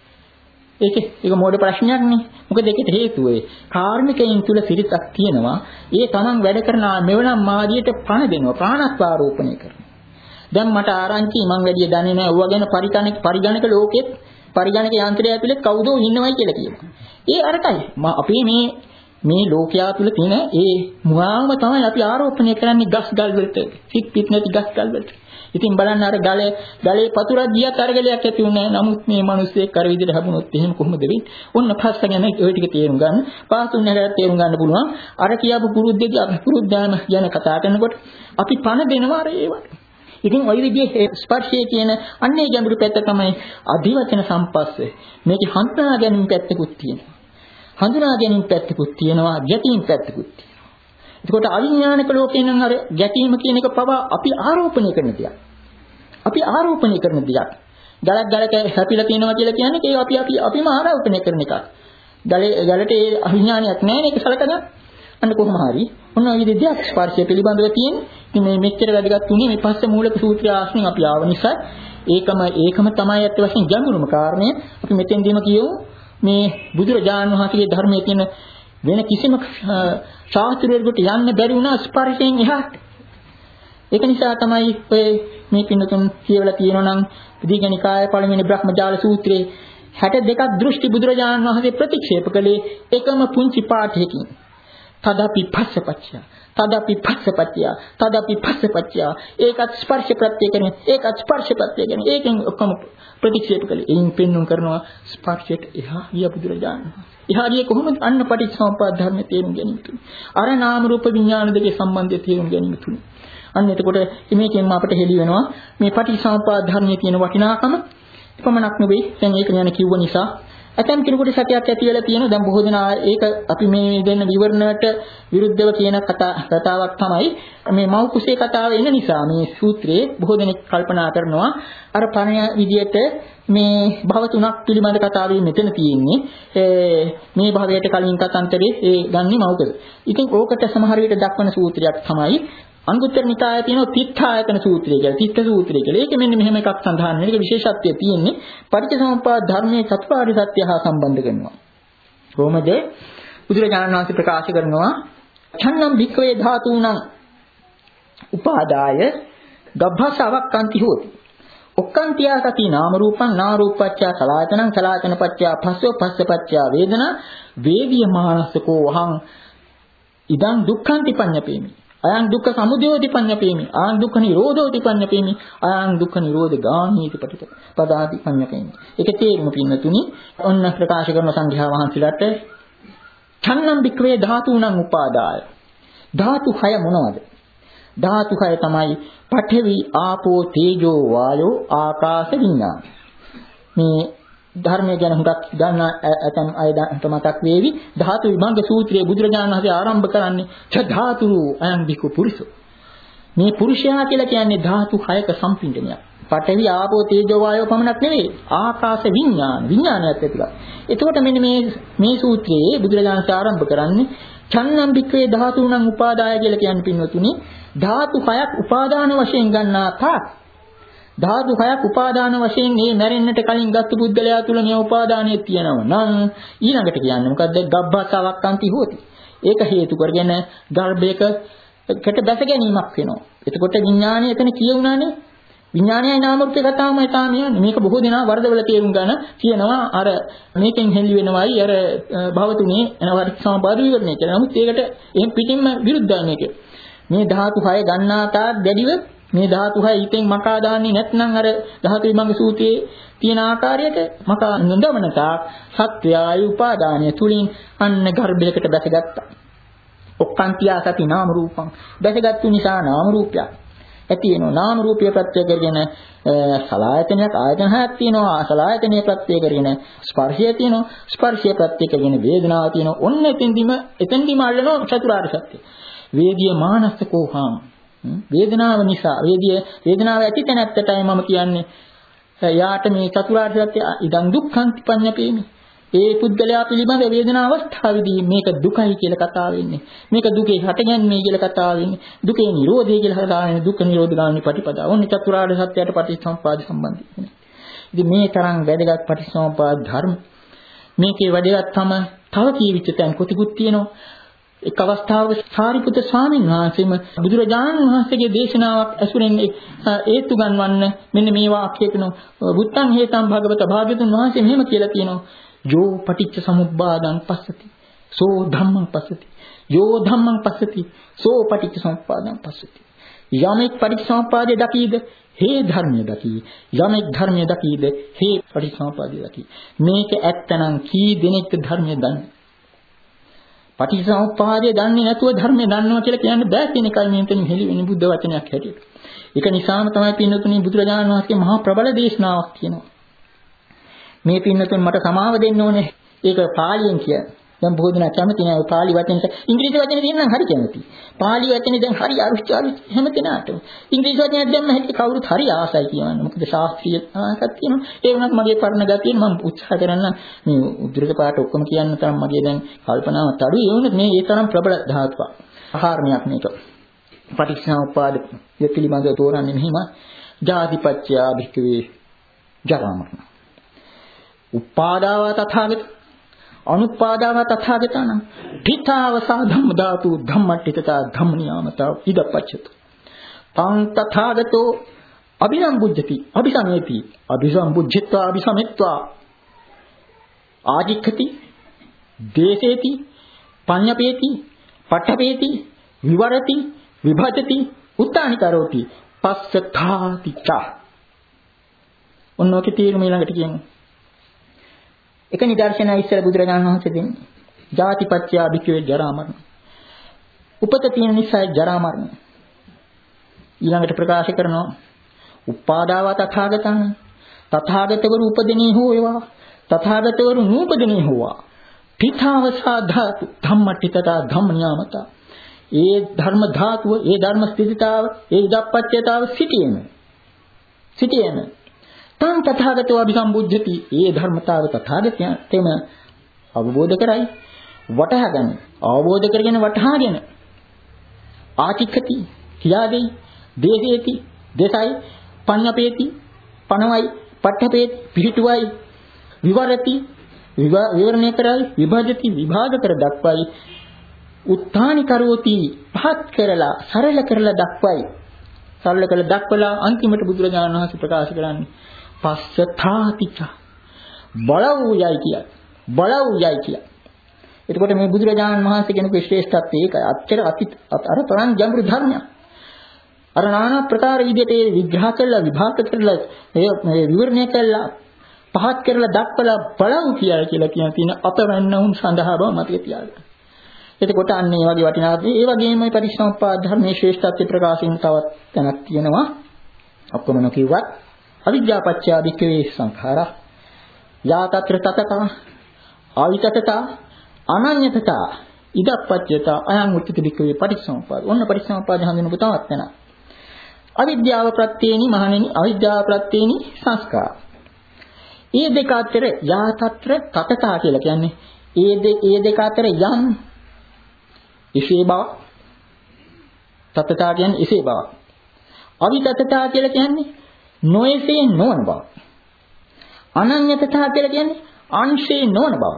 ඒක ඒක මොඩ ප්‍රශ්නයක් නේ. මොකද ඒකට හේතුව ඒ කාර්මිකයන් තුල සිරිතක් තියෙනවා. ඒ තමන් වැඩ කරන මෙවනම් මාදියට පණ දෙනවා ප්‍රාණස්වාරෝපණය කරනවා. දැන් මට ආරංචි මං වැඩි දන්නේ නැහැ. ඌව ගැන පරිගණක පරිගණක ලෝකෙත් පරිගණක යන්ත්‍රය ඇතුලේ කවුදෝ ඉන්නවයි කියලා කියනවා. ඒ අරටයි අපි මේ මේ ලෝකයා තුල තියෙන ඒ මුවාවම තමයි අපි ආරෝපණය කරන්නේ ගස් ගල් වලට. පිට පිට නැති ගස් ගල් වලට. ඉතින් බලන්න අර ගලේ ගලේ පතුරක් ගියත් අරගලයක් ඇති වුණේ නැහැ. නමුත් මේ මිනිස්සෙක් කර විදිහට හැබුණොත් එහෙම කොහොමද වෙන්නේ? ඔන්න පස්ස ගැන ওই ටික තේරුම් ගන්න. පාසුන් නැගලා තේරුම් ගන්න පුළුවන්. අර කියාපු පුරුද්දේදී අපි පුරුද්දාම ගැන කතා කරනකොට අපි පණ දෙනවා අර ඒවට. ඉතින් ওই විදිහේ ස්පර්ශයේ කියන අන්නේ ගැඹුරු පැත්ත තමයි අධිවචන සම්පස්සේ. මේකේ හඳුනා ගැනීම පැත්තකුත් තියෙනවා. හඳුනා ගැනීම පැත්තකුත් තියෙනවා, ගැටීම් පැත්තකුත් තියෙනවා. එතකොට අවිඥානික ලෝකේ නම් අර ගැටීම කියන එක පවා අපි ආරෝපණය කරන දෙයක්. අපි ආරෝපණය කරන දෙයක්. ගලක් ගලක හැපිලා තියෙනවා කියලා කියන්නේ ඒක අපි අපි අපිම ආරෝපණය කරන එකක්. ගලේ ගලට ඒ අවිඥානියක් නැහැ නේ ඒක සලකන. අන්න කොහොම හරි ඔන්න ඔය විදිහට ස්පර්ශය පිළිබඳව තියෙන්නේ. ඉතින් මේ මෙච්චර වැඩගත් උනේ මේ පස්ස මූලික සූත්‍රය ආශ්‍රයෙන් අපි ආව නිසා ඒකම ඒකම තමයි අත් වශයෙන් ගැඹුරුම කාරණය. අපි මෙතෙන්දීම කියමු මේ බුදුරජාණන් වහන්සේගේ ධර්මයේ තියෙන වෙන කිසිම ශාස්ත්‍රයකට යන්න බැරි වුණා ස්පර්ශයෙන් එහාට. ඒක නිසා තමයි ඔය මේ පින්නතුන් කියවලා තියෙනවා නම් දීඝනිකායේ පළවෙනි බ්‍රහ්මජාල සූත්‍රයේ හැට දෙකක් දෘෂ්ටි බුදුරජාණන් වහන්සේ ප්‍රතික්ෂේප කළේ එකම පුංචි පාඨයකින්. තදපි පස්සපච්චය තදපි පස්සපච්චය තදපි පස්සපච්චය ඒකත් ස්පර්ශ ප්‍රත්‍ය කියන්නේ ඒකත් ස්පර්ශ ප්‍රත්‍ය කියන්නේ ඒකෙන් ඔක්කොම ප්‍රතික්ෂේප කළේ. එයින් පෙන්වුම් කරනවා ස්පර්ශයට එහා ගිය බුදුරජාණන් වහන්සේ. එහා ගියේ කොහොමද? අන්න පටිච්චසමුප්පාද ධර්මයේ තේරුම් ගැනීම තුන. අර නාම රූප විඥාන දෙකේ සම්බන්ධය තේරුම් ගැනීම තුන. අන්න එතකොට මේකෙන්ම අපිට හෙළි වෙනවා මේ පටිච්චසමුප්පාද ධර්මයේ තියෙන වටිනාකම. එපමණක් නෙවෙයි දැන් ඒක ගැන කිව්ව නිසා ඇතම් කෙනෙකුට සැකයක් ඇති වෙලා තියෙනවා. දැන් බොහෝ දෙනා ඒක අපි මේ දෙන්න විවරණයට විරුද්ධව කියන කතා කතාවක් තමයි මේ මව් කුසේ කතාව එන නිසා මේ සූත්‍රයේ බොහෝ දෙනෙක් කල්පනා කරනවා අර පණ විදියට මේ භව තුනක් පිළිබඳ කතාවේ මෙතන තියෙන්නේ මේ භවයට කලින් කතාන්තරේ ඒ ගන්නේ මව්කද. ඉතින් ඕකට සමහර විට දක්වන සූත්‍රයක් තමයි අංගුත්තර නිකායේ තියෙන තිත්ථායතන සූත්‍රය කියලා. තිත්ථ සූත්‍රය කියලා. ඒක මෙන්න මෙහෙම එකක් සඳහන් වෙන. ඒක විශේෂත්වය තියෙන්නේ පටිච්චසමුප්පාද ධර්මයේ චතුරාර්ය සත්‍ය හා සම්බන්ධ කරනවා. කොහොමද? බුදුරජාණන් වහන්සේ ප්‍රකාශ කරනවා ඡන්නම් භික්ඛවේ ධාතුණං උපාදාය ගබ්භසවක්ඛන්ති හෝති. ඔක්ඛන්තියා සති නාම රූපං නා රූපච්ඡා සලආයතනං සලආයතනපච්ඡා පස්සෝ පස්සපච්ඡා වේදනා වේදියමානසකෝ වහං ඉදං දුක්ඛන්ති පඤ්ඤපේමි. අයං දුක්ඛ සමුදයෝති පඤ්ඤපේමි ආං දුක්ඛ නිරෝධෝති පඤ්ඤපේමි ආං දුක්ඛ නිරෝධ ගාමීති පටිත පදාති පඤ්ඤපේමි. ඒක තේරුම පින්නතුනි ඔන්න ප්‍රකාශ කරන සංඝයා වහන්සේලාට ඡන්නම් වික්‍රේ ධාතුණං උපාදාය ධාතු හය මොනවද? ධාතු හය තමයි පඨවි, ආපෝ, තේජෝ, වායෝ, ආකාශ, විඥාන. මේ ධර්මය ගැන හුඟක් ගන්න ඇතම් අය මතක් වේවි. ධාතු විභංග සූත්‍රයේ බුදුරජාණන් වහන්සේ ආරම්භ කරන්නේ ච ධාතුරු අයං බිකු පුරිසෝ. මේ පුරුෂයා කියලා කියන්නේ ධාතු හයක සම්පින්ඩනයක්. පඨවි, ආපෝ, තේජෝ, වායෝ පමණක් නෙවෙයි. ආකාශ, විඥාන, විඥානයත් ඇතුළත්. එතකොට මෙන්න මේ මේ සූත්‍රයේ බුදුරජාණන් වහන්සේ ආරම්භ කරන්නේ චන්නම් බික්කේ ධාතුණං උපාදාය කියලා කියන්නේ පින්වතුනි ධාතු හයක් උපාදාන වශයෙන් ගන්නා තාක් ධාතු හයක් උපාදාන වශයෙන් මේ මැරෙන්නට කලින් ගත්තු බුද්ධලයා තුල මේ උපාදානයේ තියෙනවා නම් ඊළඟට කියන්නේ මොකද්ද? ගබ්බසාවක් අන්ති හොති. ඒක හේතු කරගෙන ගර්භයකට දැස ගැනීමක් වෙනවා. එතකොට විඥානය එතන කියුණානේ. විඥානයයි නාම රූපේ කතාවමයි තාම යන්නේ. මේක බොහෝ දෙනා වරදවල තේරුම් ගන්න කියනවා අර මේකෙන් හෙළි වෙනවයි අර භවතුනේ එනවාට සමබාධ විවරණය කියලා. නමුත් ඒකට එහෙන් පිටින්ම විරුද්ධයි මේක. මේ ධාතු හය ගන්නා තාක් දැඩිව මේ ධාතු හය ඊතෙන් මකා දාන්නේ නැත්නම් අර ධාතු විභංග සූත්‍රයේ තියෙන ආකාරයට මකා නොදමන තාක් සත්‍යය උපාදානය තුලින් අන්න ගර්භයකට දැසගත්තා. ඔක්කාන්තියා සති නාම රූපං දැසගත්තු නිසා නාම රූපයක් ඇති වෙනවා. නාම රූපය ප්‍රත්‍ය කරගෙන සලආයතනයක් ආයතන හයක් තියෙනවා. සලආයතනයේ ප්‍රත්‍ය කරගෙන ස්පර්ශය තියෙනවා. ස්පර්ශය ප්‍රත්‍ය කරගෙන වේදනාව තියෙනවා. ඔන්න එතෙන්දිම එතෙන්දිම අල්ලනවා චතුරාර්ය සත්‍ය. වේදිය මානසකෝහාම වේදනාව නිසා වේදිය වේදනාව ඇති තැනැත්තටයි මම කියන්නේ යාට මේ චතුරාර්ය සත්‍ය ඉදන් දුක්ඛන්ති පඤ්ඤපේමි. ඒ පුද්ගලයා පිළිබඳ වේදනා අවස්ථාවේදී මේක දුකයි කියලා කතා වෙන්නේ. මේක දුකේ හටගන්නේ කියලා කතා වෙන්නේ. දුකේ නිරෝධය කියලා කතා වෙන්නේ. දුක්ඛ නිරෝධ ගාමී ප්‍රතිපදා. ඔන්න චතුරාර්ය සත්‍යයට පටිච්චසමුප්පාද සම්බන්ධයි. ඉතින් මේ තරම් වැදගත් පටිච්චසමුප්පාද ධර්ම මේකේ වැදගත්කම තව කීවිච්ච තැන් කොටිකුත් තියෙනවා. එක් අවස්ථාවක සාරිපුත්‍ර ස්වාමීන් වහන්සේම බුදුරජාණන් වහන්සේගේ දේශනාවක් ඇසුරෙන් ඒත්තු ගන්වන්න මෙන්න මේ වාක්‍යය කියනවා. බුත්තං හේතං භගවත භාග්‍යතුන් වහන්සේ මෙහෙම කියලා කියනවා. යෝ පටිච්ච සමුප්පාදං පස්සති සෝ ධම්මං පස්සති යෝ ධම්මං පස්සති සෝ පටිච්ච සමුප්පාදං පස්සති. යමෙක් පටිච්ච සමුප්පාදය දකීද හේ ධර්මය දකී. යමෙක් ධර්මය දකීද හේ පටිච්ච සමුප්පාදය දකී. මේක ඇත්තනම් කී දෙනෙක්ද ධර්මය දන්නේ? පටිච්චසමුප්පාදය දන්නේ නැතුව ධර්මය දන්නවා කියලා කියන්න බෑ කියන එකයි මෙතනින් හෙළි වෙන බුද්ධ වචනයක් හැටියට. ඒක නිසාම තමයි පින්නතුනි බුදුරජාණන් වහන්සේගේ මහා ප්‍රබල දේශනාවක් කියනවා. මේ පින්නතුන් මට සමාව දෙන්න ඕනේ. ඒක පාලියෙන් කියන්නේ. දැන් බොහෝ දෙනා කැමති නෑ පාලි වචනට. ඉංග්‍රීසි වචනේ තියෙනවා හරි කැමති. පාලි වචනේ දැන් හරි අරුචි අරුචි හැම කෙනාටම. ඉංග්‍රීසි වචනයක් දැම්ම හැටි කවුරුත් හරි ආසයි කියවන්න. මොකද ශාස්ත්‍රීය ආසක් තියෙනවා. ඒ වුණත් මගේ පරණ ගතියෙන් මම උත්සාහ කරන්න මේ උද්දෘත පාට ඔක්කොම කියන්න තරම් මගේ දැන් කල්පනාවක් අඩුයි. ඒ වුණත් මේ ඒ තරම් ප්‍රබල ධාතුවක්. ආහාරණයක් මේක. පටිච්චසමුප්පාද පිළිබඳව තෝරන්නේ මෙහිම ජාතිපච්චය භික්ඛවේ ජරා මරණ. උපාදාව තථාගත අනුපාදාව තථාගතන පිතාව සාධම්ම ධාතු ධම්මට්ඨිතතා ධම්මනියාමතා ඉදපච්චතු තං තථාගතෝ අභිසම්බුද්ධති අභිසමේති අභිසම්බුද්ධිත්වා අභිසමෙත්වා ආදික්ඛති දේසේති පඤ්ඤපේති පඨපේති විවරති විභජති උත්තානි කරෝති පස්සථාති ච. ඔන්නෝකේ තීරම ඊළඟට කියමු. එක නිදර්ශනය ඉස්සර බුදුරජාණන් වහන්සේ දෙන්නේ. ජාතිපත්‍ය භික්ඛවේ ජරා මරණ. උපත තියෙන නිසා ජරා මරණ. ඊළඟට ප්‍රකාශ කරනවා උපාදාව තථාගතං තථාගතවරු උපදිනේ හෝ වේවා තථාගතවරු නූපදිනේ හෝවා පිතාව සාධාතු ධම්මට්ඨිතතා ධම්මනියාමතා. ඒ ධර්ම ධාතුව ඒ ධර්ම ස්ථිතිතාව ඒ ඉදප්පච්චයතාව සිටියම සිටියම තං තථාගතෝ අභිසම්බුද්ධති. ඒ ධර්මතාව තථාගතයන්ටම අවබෝධ කරයි වටහාගන්න. අවබෝධ කරගෙන වටහාගෙන ආචික්ඛති කියාදෙයි දේසේති දේසයි පඤ්ඤපේති පනවයි පඨපේති පිහිටුවයි විවරති විවරණය කරයි විභජති විභාග කර දක්වයි උත්තානි කරෝති පහත් කරලා සරල කරලා දක්වයි. සරල කරලා දක්වලා අන්තිමට බුදුරජාණන් වහන්සේ ප්‍රකාශ කරන්නේ පස්සථාතිච බලව් යයි කිය. බලව් යයි කිය. එතකොට මේ බුදුරජාණන් වහන්සේ කෙනෙකුගේ ශ්‍රේෂ්ඨත්වය ඒකයි. අච්චර අති අර තරම් ගැඹුරු ධර්මයක්. අර নানা ප්‍රකාර විදිහට ඒ විග්‍රහ කරලා විභාග කරලා ඒ විවරණය කරලා පහත් කරලා දක්වලා බලව් කියලා කියලා කියන තියෙන අපවැන්න උන් සඳහා බව මතක තියාගන්න. එතකොට අන්න ඒ වගේ වටිනාකම් ඒ වගේම මේ පටිච්චසමුප්පාද ධර්මයේ ශ්‍රේෂ්ඨත්වය ප්‍රකාශින් තවත් තැනක් තියෙනවා. ඔක්කොම නොකියුවත් අවිද්‍යාපච්චය වික්‍රේ සංඛාරා යාතත්‍ර තතකා ආවිතතතා අනඤ්‍යතතා ඉදප්පච්චයතා අයං උච්චති වික්‍රේ පටිච්චසමුප්පාද. ඔන්න පටිච්චසමුප්පාද හඳුනපු තවත් තැනක්. අවිද්‍යාව ප්‍රත්‍යේනි මහණෙනි අවිද්‍යාව ප්‍රත්‍යේනි සංස්කාර. ඒ දෙක අතර යාතත්‍ර තතතා කියලා කියන්නේ ඒ දෙක ඒ දෙක අතර යම් එසේ බව තතතා කියන්නේ එසේ බව. අවිතතතා කියලා කියන්නේ නොයසේ නොවන බව. අනඤ්‍යතතා කියලා කියන්නේ අංශේ නොවන බව.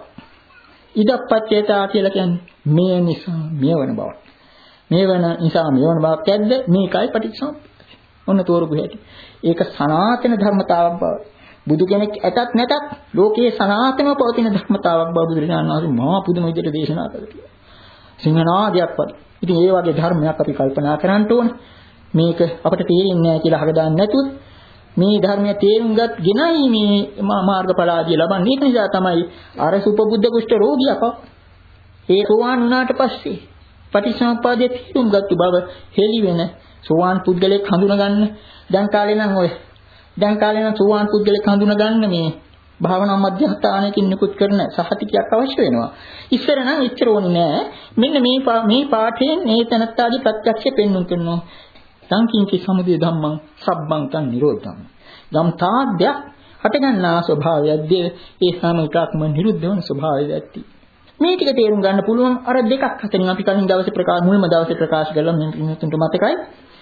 ඉදප්පච්චේතා කියලා කියන්නේ මේ නිසා මෙවන බව. මේවන නිසා මෙවන බවක් ඇද්ද මේකයි පටිච්චසමුප්පාද. ඔන්න තෝරපු හැටි. ඒක සනාතන ධර්මතාවක් බව. බුදු කෙනෙක් ඇතත් නැතත් ලෝකයේ සනාතනව පවතින ධර්මතාවක් බව බුදුරජාණන් වහන්සේ මහා පුදුම විදිහට දේශනා කළා. සිංහනාදයක් වගේ. ඉතින් ඒ වගේ ධර්මයක් අපි කල්පනා කරන්න ඕන. මේක අපිට තේරෙන්නේ නැහැ කියලා හගදාන්න නැතුව මේ ධර්මයේ තේරුම් ගත්ගෙනයි මේ මාර්ගඵලාදී ලබන්නේ. ඒක නිසා තමයි අර සුපබුද්ධ කුෂ්ඨ රෝගියා කව. ඒ සෝවාන් වුණාට පස්සේ පටිච්චසමුප්පාදයේ තේරුම් ගත්ත බව හෙළි වෙන සෝවාන් පුද්ගලෙක් හඳුනා ගන්න. දැන් කාලේ නම් ඔය දැන් කාලේ නම් සෝවාන් පුද්ගලෙක් හඳුනා ගන්න මේ භාවනා මධ්‍යස්ථානයකින් නිකුත් කරන සහතිකයක් අවශ්‍ය වෙනවා. ඉස්සර නම් එච්චර ඕනේ නෑ. මෙන්න මේ මේ පාඨයෙන් මේ තනත්තාගේ ප්‍රත්‍යක්ෂය පෙන්වන්න කරනවා. සංකීර්ණ සමුදය ධම්මං සබ්බං තන් නිරෝධං. යම් තාද්දයක් හටගන්නා ස්වභාවයක්ද ඒ සමයකම නිරුද්ධ වෙන ස්වභාවයද ඇති. මේ ටික තේරුම් ගන්න පුළුවන් අර දෙකක් අතරින් අපි කලින් දවසේ ප්‍රකාශ මුල්ම දවසේ ප්‍රකාශ කළා මේ තුන්ට මතකයි.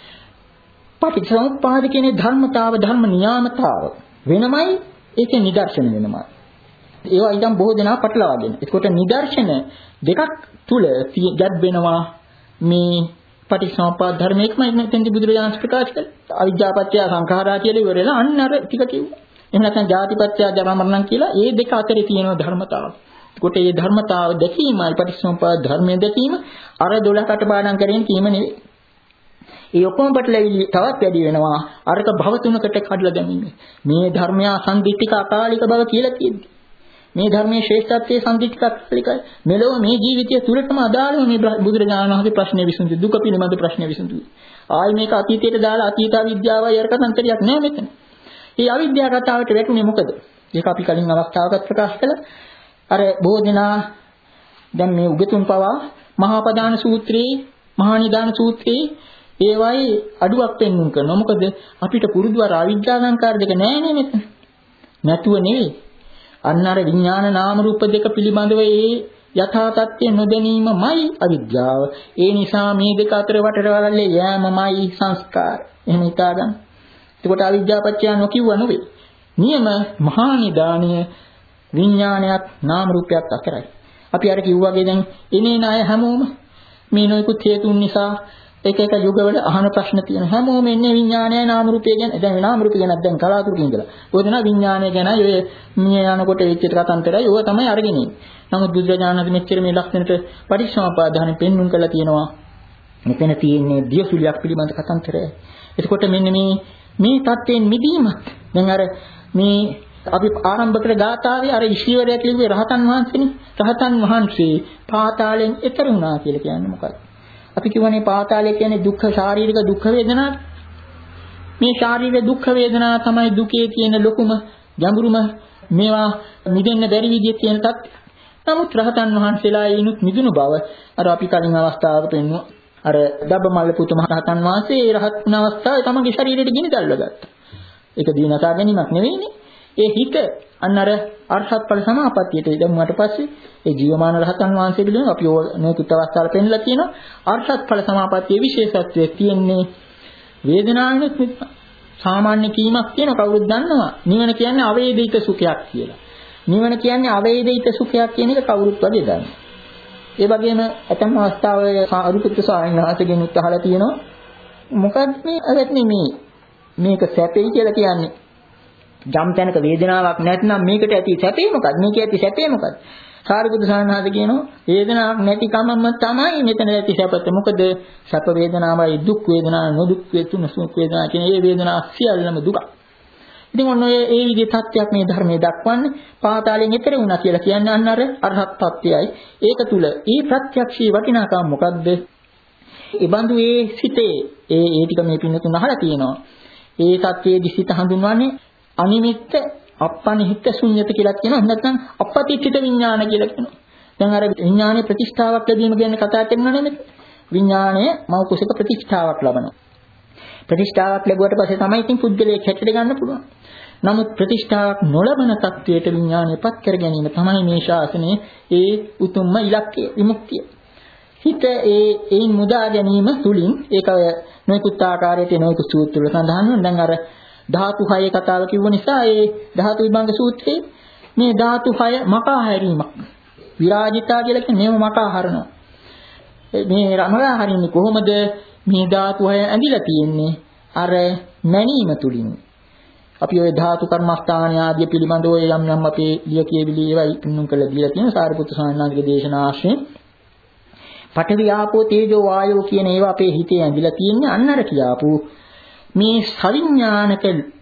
පටිච්චසමුප්පාද කියන්නේ ධර්මතාව ධර්ම නියාමතාව වෙනමයි ඒකේ නිදර්ශන වෙනමයි. ඒවා ඊටම් බොහෝ දෙනා පටලවාගෙන. ඒකට නිදර්ශන දෙකක් තුල ගැබ් වෙනවා මේ පටිච්චසමුප්පාද ධර්මයකමයි මෙතෙන්දී බුදුරජාණන් ප්‍රකාශ කළේ. අවිද්‍යාපත්‍ය සංඛාරා කියලා ඉවරලා අන්න අර ටික කිව්වා. එහෙම නැත්නම් ජාතිපත්‍ය ජරා මරණ කියලා ඒ දෙක අතරේ තියෙන ධර්මතාව. ඒකට මේ ධර්මතාව දැකීමයි පටිච්චසමුප්පාද ධර්මයේ දැකීම අර දොළහකට බාණන් කරගෙන කීම නෙවෙයි. ඒ ඔක්කොම පැටලෙවි තවත් වැඩි වෙනවා. අරක භව තුනකට කඩලා දැමීම. මේ ධර්මය අසන්දිටික අකාලික බව කියලා තියෙද්දි. මේ ධර්මයේ ශ්‍රේෂ්ඨත්වයේ සම්දිටික අකාලිකයි. මෙලොව මේ ජීවිතය තුලටම අදාළව මේ බුදුරජාණන් වහන්සේ ප්‍රශ්නේ විසඳු දුක පිළිබඳ ප්‍රශ්නේ විසඳු. ආයි මේක අතීතයට දාලා අතීත අවිද්‍යාවයි යරකසන්තරියක් නෑ මෙතන. මේ අවිද්‍යාව කතාවට වැටුනේ මොකද? ඒක අපි කලින් අවස්ථාවකත් ප්‍රකාශ කළා. අර බොහෝ දෙනා දැන් මේ උගතුන් පවා මහා පදාන සූත්‍රයේ මහා නිදාන සූත්‍රයේ ඒවයි අඩුවක් පෙන්වන්න කරනවා. මොකද අපිට පුරුදු අර අවිද්‍යා සංකාර දෙක නෑනේ මෙතන. නැතුව නෙවෙයි. අන්න අර විඥාන නාම රූප දෙක පිළිබඳව ඒ යථා තත්ත්වය නොදැනීමමයි අවිද්‍යාව. ඒ නිසා මේ දෙක අතර වටරවලල්ලේ යෑමමයි සංස්කාර. එහෙම හිතාගන්න. එතකොට අවිද්‍යාපච්චය නොකියුව නෙවෙයි. නියම මහා නිදානීය විඥානයත් නාම රූපයත් අතරයි. අපි අර කිව්වාගේ දැන් එනේ නාය හැමෝම මේ නොයෙකුත් හේතුන් නිසා එක එක යුගවල අහන ප්‍රශ්න තියෙන හැමෝම එන්නේ විඥානයයි නාම රූපය ගැන. දැන් නාම රූපය ගැන දැන් කලාතුරකින් ඉඳලා. ඔය දෙනා විඥානය ගැන ඔය මිය යනකොට වෙච්ච කතාන්තරය ඔය තමයි අරගෙන ඉන්නේ. නමුත් බුදුරජාණන් වහන්සේ මෙච්චර මේ ලක්ෂණයට පටිච්චසමුප්පාදහන පෙන්වුම් කරලා තියෙනවා. මෙතන තියෙන්නේ දියසුලියක් පිළිබඳ කතාන්තරය. එතකොට මෙන්න මේ මේ தත්යෙන් මිදීමක්. දැන් අර මේ අපි ආරම්භ කළ ගාථාවේ අර ඊශ්වරයා කිව්වේ රහතන් වහන්සේනේ. රහතන් වහන්සේ පාතාලයෙන් එතර වුණා කියලා කියන්නේ මොකක්ද? අපි කියවනේ පාතාලය කියන්නේ දුක්ඛ ශාරීරික දුක් වේදනා. මේ ශාරීරික දුක් වේදනා තමයි දුකේ තියෙන ලොකුම ගැඹුරුම මේවා මිදෙන්න බැරි විදිහේ තියෙන තත්ත්වය. නමුත් රහතන් වහන්සේලා ඒනුත් මිදුණු බව අර අපි කලින් අවස්ථාවක පෙන්වුවා. අර දබ්බමල්ල පුතු මහ රහතන් වහන්සේ ඒ රහත් වුණ අවස්ථාවේ තමන්ගේ ශරීරයට ගිනි දැල්ව ගත්තා. ඒක දීනසා ගැනීමක් නෙවෙයිනේ. ඒ හිත අන්න අර අරහත් ඵල සමාපත්තියට දැම්මට පස්සේ ඒ ජීවමාන රහතන් වහන්සේ පිළිබඳව අපි නොයෙකුත් අවස්ථාවල පෙන්ලා තියෙනවා. අරහත් ඵල සමාපත්තියේ විශේෂත්වය තියෙන්නේ වේදනාවෙත් සාමාන්‍ය කීමක් තියෙන කවුරුත් දන්නවා. නිවන කියන්නේ අවේදිත සුඛයක් කියලා. නිවන කියන්නේ අවේදිත සුඛයක් කියන එක කවුරුත් වගේ දන්නවා. ඒ වගේම ඇතම් අවස්ථාවල අරුපුත්තු ස්වාමීන් වහන්සේගෙන් උත් අහලා තියෙනවා. මොකක්ද මේ අවත්නේ මේ මේක සැපේ කියලා කියන්නේ? ජම් තැනක වේදනාවක් නැත්නම් මේකට ඇති සැපේ මොකක්ද? මේකේ ඇති සැපේ මොකක්ද? සාරිපුත්‍ර සාරණාද කියනවා වේදනාවක් නැති කමම තමයි මෙතන ඇති සැපත. මොකද සැප වේදනාවයි දුක් වේදනා නොදුක් වේතුන සුඛ වේදනා කියන මේ වේදනා සියල්ලම දුක. ඉතින් ඔන්න ඔය ඒ විදිහේ තත්ත්වයක් මේ ධර්මයේ දක්වන්නේ පාතාලයෙන් එතර වුණා කියලා කියන්නේ අන්න අර අරහත් තත්ත්වයයි. ඒක තුල ඒ ප්‍රත්‍යක්ෂී වටිනාකම මොකද්ද? ඒ බඳු ඒ සිතේ ඒ ඒ ටික මේ පින්නතුන් අහලා තියෙනවා. ඒ තත්ත්වයේ දිසිත හඳුන්වන්නේ අනිමිත්ත අපනිහිත ශුන්්‍යත කියලා කියනවා. නැත්නම් අපපතිච්චිත විඥාන කියලා කියනවා. දැන් අර විඥානයේ ප්‍රතිෂ්ඨාවක් ලැබීම ගැන කතා කරනවා නේද? විඥානය මව කුසක ප්‍රතිෂ්ඨාවක් ලබනවා. ප්‍රතිෂ්ඨාවක් ලැබුවට පස්සේ තමයි ඉතින් පුද්ගලයෙක් හැටියට ගන්න පුළුවන්. නමුත් ප්‍රතිෂ්ඨාවක් නොලබන තත්වයට විඥානයපත් කර ගැනීම තමයි මේ ශාසනයේ ඒ උතුම්ම ඉලක්කය විමුක්තිය. හිත ඒ ඒන් මුදා ගැනීම තුලින් ඒක නොයෙකුත් ආකාරයට නොයෙකුත් සූත්‍ර වල සඳහන් වෙනවා. දැන් අර ධාතු හය කතාව කිව්ව නිසා ඒ ධාතු විභංග සූත්‍රයේ මේ ධාතු හය මකා හැරීමක් විරාජිතා කියලා කියන්නේ මේව මකා හරනවා. මේ රමලා හරින්නේ කොහොමද? මේ ධාතු හය ඇඳිලා තියෙන්නේ අර මැනීම තුලින්. අපි ওই ධාතු කර්මස්ථාන ආදී පිළිබඳව යම් යම් අපේ ලිය කියවිලි ඒවා පින්නුම් කරලා දීලා තියෙන සාරිපුත්‍ර ස්වාමීන් වහන්සේගේ දේශනා ආශ්‍රයෙන් පඨවි ආපෝ තේජෝ වායෝ කියන ඒවා අපේ හිතේ ඇඳිලා තියෙන්නේ අන්න අර කියාපු මේ සවිඥානික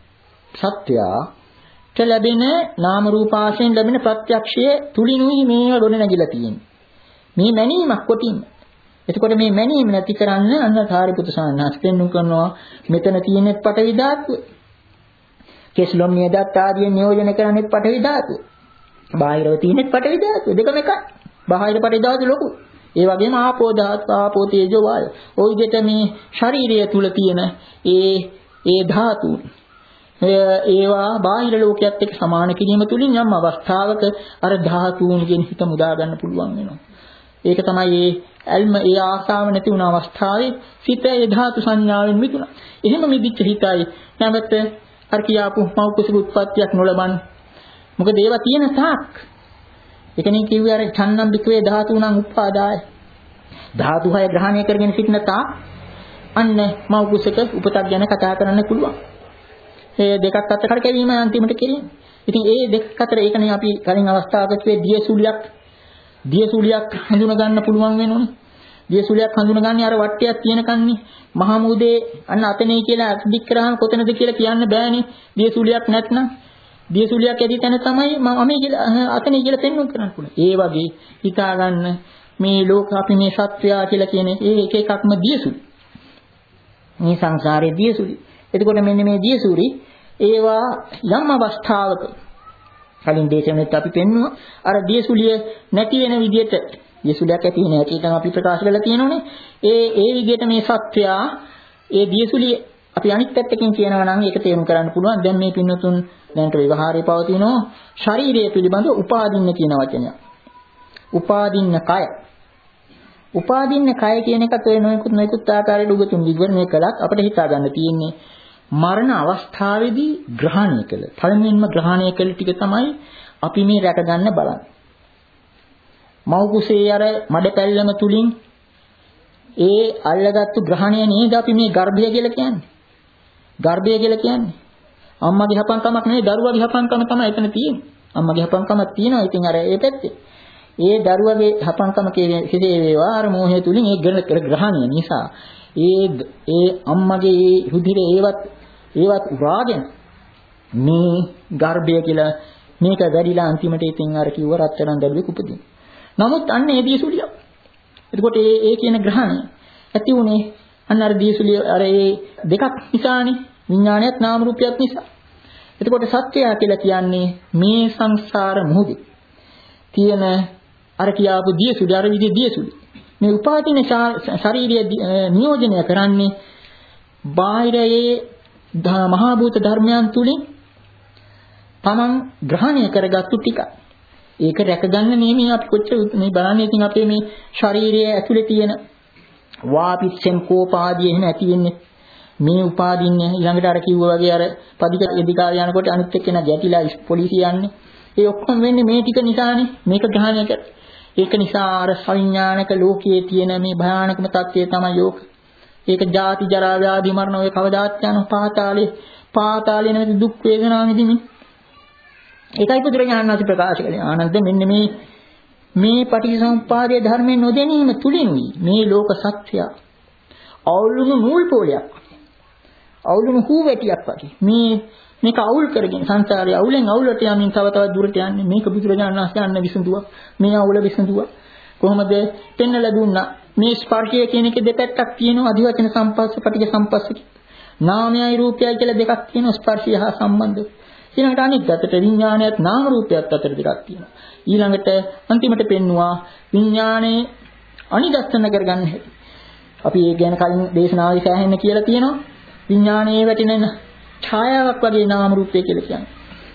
සත්‍යයට ලැබෙන නාම රූපාශයෙන් ලැබෙන ප්‍රත්‍යක්ෂයේ තුලිනුයි මේවා ගොඩ නැගිලා තියෙන්නේ. මේ මැනීමක් කොටින්. එතකොට මේ මැනීම නැති කරන්න අන්න සාරිපුත්‍ර ස්වාමීන් වහන්සේ පෙන්වු කරනවා මෙතන තියෙන පඨවි ධාතුව. කෙස්ලොම් නියදත් ආදී නියෝජනය කරන්නේ පඨවි ධාතුව. බාහිරව තියෙන පඨවි ධාතුව. දෙකම එකයි. බාහිර පඨවි ධාතුව ලොකු. ඒ වගේම ආපෝ ධාතුව, ආපෝ තේජෝ වායෝ. ওই විදිහට මේ ශරීරය තුල තියෙන ඒ ඒ ධාතු ඒවා බාහිර ලෝකයක් එක්ක සමාන කිරීම තුලින් යම් අවස්ථාවක අර ධාතුන්ගෙන් හිත මුදා ගන්න පුළුවන් වෙනවා. ඒක තමයි ඒ අල්ම ඒ ආසාව නැති වුණ අවස්ථාවේ සිත ඒ ධාතු සංඥාවෙන් මිදුණා. එහෙම මිදිච්ච හිතයි නැවත අර කියාපු මෞකසික උත්පත්තියක් නොලබන්. මොකද ඒවා තියෙන තාක්. ඒකනේ කිව්වේ අර ඡන්නම් බිකවේ ධාතුණං උපාදාය. ධාතු හය ග්‍රහණය කරගෙන සිටින තාක් අන්න මෞකසික උපතක් ගැන කතා කරන්න පුළුවන්. මේ දෙකක් අතර කැවීම අන්තිමට කෙරෙන්නේ. ඉතින් ඒ දෙක අතර ඒකනේ අපි කලින් අවස්ථාවක කිව්වේ දියසුලියක් දියසුලියක් හඳුනා ගන්න පුළුවන් වෙනෝනේ. දියසුලියක් හඳුනාගන්නේ අර වට්ටියක් තියෙනකන්නේ මහා මුදේ අන්න අතනේ කියලා දික් කරාම කොතනද කියලා කියන්න බෑනේ. දියසුලියක් නැත්නම් දියසුලියක් ඇති තැන තමයි මම කියලා අතනේ කියලා පෙන්වන්න කරන්න පුළුවන්. ඒ වගේ හිතා ගන්න මේ ලෝක අපි මේ සත්වයා කියලා කියන ඒ එක එකක්ම දියසුලි. මේ සංසාරයේ දියසුලි. එතකොට මෙන්න මේ දියසුලි ඒවා යම් අවස්ථාවක කලින් දේශනෙත් අපි පෙන්නුවා අර දියසුලිය නැති වෙන විදිහට දියසුලියක් ඇති වෙන හැටි තමයි අපි ප්‍රකාශ කරලා තියෙනෝනේ. ඒ ඒ විදිහට මේ සත්‍යයා ඒ දියසුලිය අපි අනිත් පැත්තකින් කියනවා නම් ඒක තේරුම් කරන්න පුළුවන්. දැන් මේ පින්නතුන් දැනට ව්‍යවහාරයේ පවතිනවා ශරීරය පිළිබඳ උපාදින්න කියන වචනය. උපාදින්න කය. උපාදින්න කය කියන එකත් ඔය නොයෙකුත් නොයෙකුත් ආකාරයට උගතුන් විවරණය කළත් අපිට හිතා ගන්න තියෙන්නේ මරණ අවස්ථාවේදී ග්‍රහණය කළ. පළමුවෙන්ම ග්‍රහණය කළ ටික තමයි අපි මේ රැක ගන්න බලන්නේ. මව් කුසේ අර මඩ පැල්ලම තුලින් ඒ අල්ලගත්තු ග්‍රහණය නේද අපි මේ ගර්භය කියලා කියන්නේ. ගර්භය කියලා කියන්නේ. අම්මගේ හපන්කමක් නෙවෙයි දරුවගේ හපන්කම තමයි එතන තියෙන්නේ. අම්මගේ හපන්කමක් තියෙනවා. ඉතින් අර ඒ පැත්තේ. ඒ දරුවගේ හපන්කම කෙරේ වේවා අර මෝහය තුලින් ඒ ග්‍රහණය නිසා ඒ ඒ අම්මගේ ඒ රුධිර ඒවත් ඒවත් උරාගෙන මේ ගර්භය කියලා මේක වැඩිලා අන්තිමට ඉතින් අර කිව්ව රත්තරන් දරුවෙක් උපදින. නමුත් අන්න ඒ දියසුලිය. එතකොට ඒ ඒ කියන ග්‍රහණය ඇති උනේ අන්න අර දියසුලිය අර ඒ දෙකක් නිසානේ විඥානයත් නාම රූපයත් නිසා. එතකොට සත්‍යය කියලා කියන්නේ මේ සංසාර මොහොතේ තියෙන අර කියාපු දියසුලිය අර විදිහේ දියසුලිය. මේ උපාදින ශාරීරිය නියෝජනය කරන්නේ බාහිරයේ මහා භූත ධර්මයන් තුලින් තමන් ග්‍රහණය කරගත්තු ටික. ඒක රැකගන්න නෙමෙයි අපි කොච්චර මේ බලන්නේ. ඉතින් අපේ මේ ශාරීරිය ඇතුලේ තියෙන වාපිච්චෙන් කෝපාදී එහෙම ඇති වෙන්නේ මේ උපාදින්නේ ඊළඟට අර කිව්වා වගේ අර පදික එදිකාව යනකොට අනිත් එක්කෙනා ගැටිලා පොලිසිය යන්නේ. ඒ ඔක්කොම වෙන්නේ මේ ටික නිසානේ. මේක ග්‍රහණය කර. ඒක නිසා අර සංඥානක ලෝකයේ තියෙන මේ භයානකම තත්ත්වය තමයි යෝග. ඒක ජාති ජරා ව්‍යාධි මරණ ඔය කවදාත් යන පාතාලේ පාතාලේ නැති දුක් වේදනා විඳින්නේ. ඒකයි බුදුරජාණන් වහන්සේ ප්‍රකාශ කළේ. ආනන්ද මෙන්න මේ මේ පටිච්චසමුප්පාදයේ ධර්මයෙන් නොදැනීම තුලිනුයි මේ ලෝක සත්‍යය අවුලුණු නූල් පොලයක්. අවුලුණු හූ වැටියක් වගේ. මේ මේක අවුල් කරගෙන සංසාරයේ අවුලෙන් අවුලට යමින් තව තවත් දුරට යන්නේ. මේක බුදුරජාණන් වහන්සේ අන්න විසඳුවා. මේ අවුල විසඳුවා. කොහොමද පෙන්වලා දුන්නා? මේ ස්පර්ශය කියන එකේ දෙපැත්තක් තියෙනවා. අධිවචන සම්පස්ස, පටිඝ සම්පස්ස. නාමයයි රූපයයි කියලා දෙකක් තියෙනවා ස්පර්ශය හා සම්බන්ධ. ඊළඟට අනිත් පැත්තට විඥානයත් නාම රූපයත් අතර දෙකක් තියෙනවා. ඊළඟට අන්තිමට පෙන්නවා විඥානේ අනිදස්සන කරගන්න හැටි. අපි ඒ ගැන කලින් දේශනාවේ සෑහෙන්න කියලා තියෙනවා. විඥානයේ වැටෙන ඡායාවක් වගේ නාම රූපය කියලා කියන්නේ.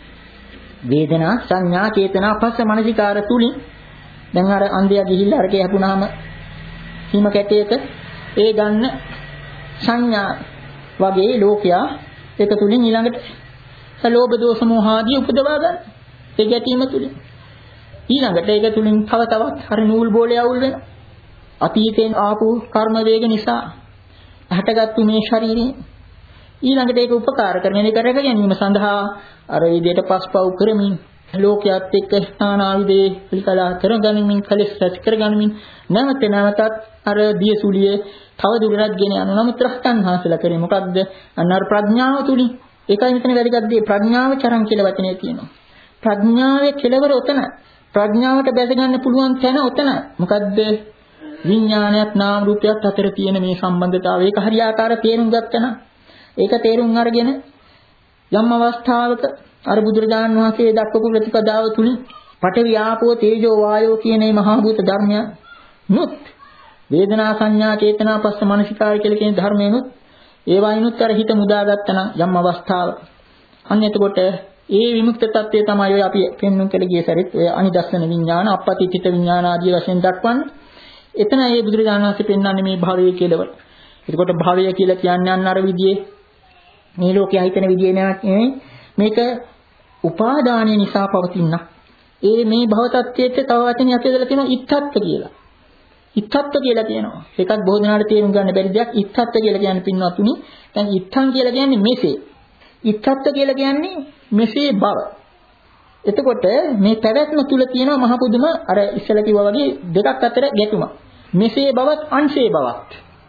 වේදනා, සංඥා, චේතනා, පස්ස මනසිකාර තුලින් දැන් අර අන්ධයා ගිහිල්ලා අරකේ හැපුණාම හිම කැටයක ඒ ගන්න සංඥා වගේ ලෝකයා ඒක තුලින් ඊළඟට සලෝභ දෝෂ මොහ ආදී උපදවා ගන්න. ඒ ගැටීම තුලින් ඊළඟට ඒක තුලින් තව තවත් අර නූල් බෝලේ අවුල් වෙනවා. අතීතයෙන් ආපු කර්ම වේග නිසා හටගත්තු මේ ශරීරයෙන් ඊළඟට ඒක උපකාර කරන එක රැක ගැනීම සඳහා අර විදියට පස්පව් කරමින් ලෝකයක් එක්ක ස්ථානාවිදේ පිළිකලා කරගනිමින් කලස් රැස් කරගනිමින් නැවත නැවතත් අර දියසුලියේ තව දුරටත් ගෙන යනවා. නමුත් රහතන් වහන්සේලා කරේ මොකද්ද? අන්න අර ප්‍රඥාව තුලින් ඒකයි මෙතන වැදගත් දේ ප්‍රඥාව චරන් කියලා වචනේ තියෙනවා. ප්‍රඥාවේ කෙලවර උතන. ප්‍රඥාවට බැස ගන්න පුළුවන් තැන උතන. මොකද්ද? විඥානයත් නාම රූපයත් අතර තියෙන මේ සම්බන්ධතාවය. ඒක හරියාකාර තේරුම් ගත්තා නම් ඒක තේරුම් අරගෙන යම් අවස්ථාවක අර බුදුරජාණන් වහන්සේ දක්වපු ප්‍රතිපදාව තුලින් පඨවි ආපෝ තේජෝ වායෝ කියන මේ මහා භූත ධර්මයන් නුත් වේදනා සංඥා චේතනා පස්ස මනසිකාර කියලා කියන ධර්මයනුත් ඒවායිනුත් අර හිත මුදාගත්තා නම් යම් අවස්ථාවක අන්න එතකොට ඒ විමුක්ත tattve තමයි ඔය අපි පෙන්වන්න කියලා ගිය සැරෙත් ඔය අනිදස්සන විඥාන අපපතිචිත විඥාන ආදී වශයෙන් දක්වන්නේ. එතන ඒ බුදුරජාණන් වහන්සේ පෙන්වන්නේ මේ භවය කියලාව. එතකොට භවය කියලා කියන්නේ අන්න අර විදිහේ මේ ලෝකයේ හිතන විදිහේ නෙවෙයි මේක උපාදානය නිසා පවතින. ඒ මේ භව tattweට තව වචනයක් යොදලා තියෙනවා ඉත්තත්ත කියලා. ඉත්තත්ත කියලා කියනවා. ඒකත් බොහෝ දෙනාට තේරුම් ගන්න බැරි දෙයක්. ඉත්තත්ත කියලා කියන්නේ පින්වත්නි. දැන් ඉත්තන් කියලා කියන්නේ මෙසේ. ඉත්තත්ත කියලා කියන්නේ මෙසේ බව. එතකොට මේ පැවැත්ම තුල තියෙනවා මහ පුදුම අර ඉස්සෙල්ලා කිව්වා වගේ දෙකක් අතර ගැටුමක්. මෙසේ බවත් අංශේ බවත්.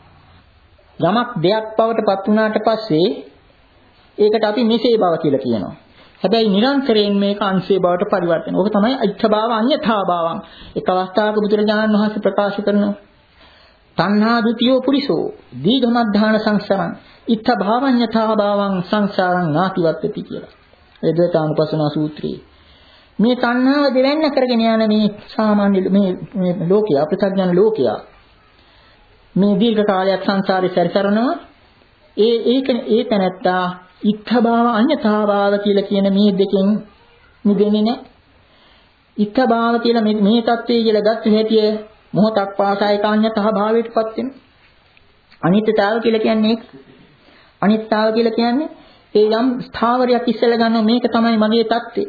යමක් දෙයක් බවට පත් වුණාට පස්සේ ඒකට අපි මෙසේ බව කියලා කියනවා. හැබැයි නිරන්තරයෙන් මේක අංශේ බවට පරිවර්තන. ඕක තමයි අච්ඡ භාව අඤ්ඤථා භාවං. එක් අවස්ථාවක බුදුරජාණන් වහන්සේ ප්‍රකාශ කරනවා. තණ්හා දුතියෝ පුරිසෝ දීඝමද්ධාන සංසරං ඉත්ථ භාවඤ්ඤථා භාවං සංසාරං නාතිවත්තති කියලා. වේදතානුපස්සනා සූත්‍රයේ මේ තණ්හාව දෙවන්න කරගෙන යන මේ සාමාන්‍ය මේ මේ ලෝකයා ප්‍රත්‍යඥ ලෝකයා මේ දීර්ඝ කාලයක් සංසාරේ සැරිසරනවා. ඒ ඒක ඒ තැනත්තා ඉත්ථ භාව අඤ්ඤථා භාව කියලා කියන මේ දෙකෙන් මිදෙන්නේ නැහැ. ඉත්ථ භාව කියලා මේ මේ தත්ත්වය කියලා ගත්ත හැටිය මොහොතක් පාසා ඒක අඤ්ඤථා භාවයටපත් වෙනවා. අනිත්‍යතාව කියලා කියන්නේ අනිත්‍යතාව කියලා කියන්නේ ඒ යම් ස්ථාවරයක් ඉස්සෙල්ලා ගන්නවා මේක තමයි මගේ தත්ත්වය.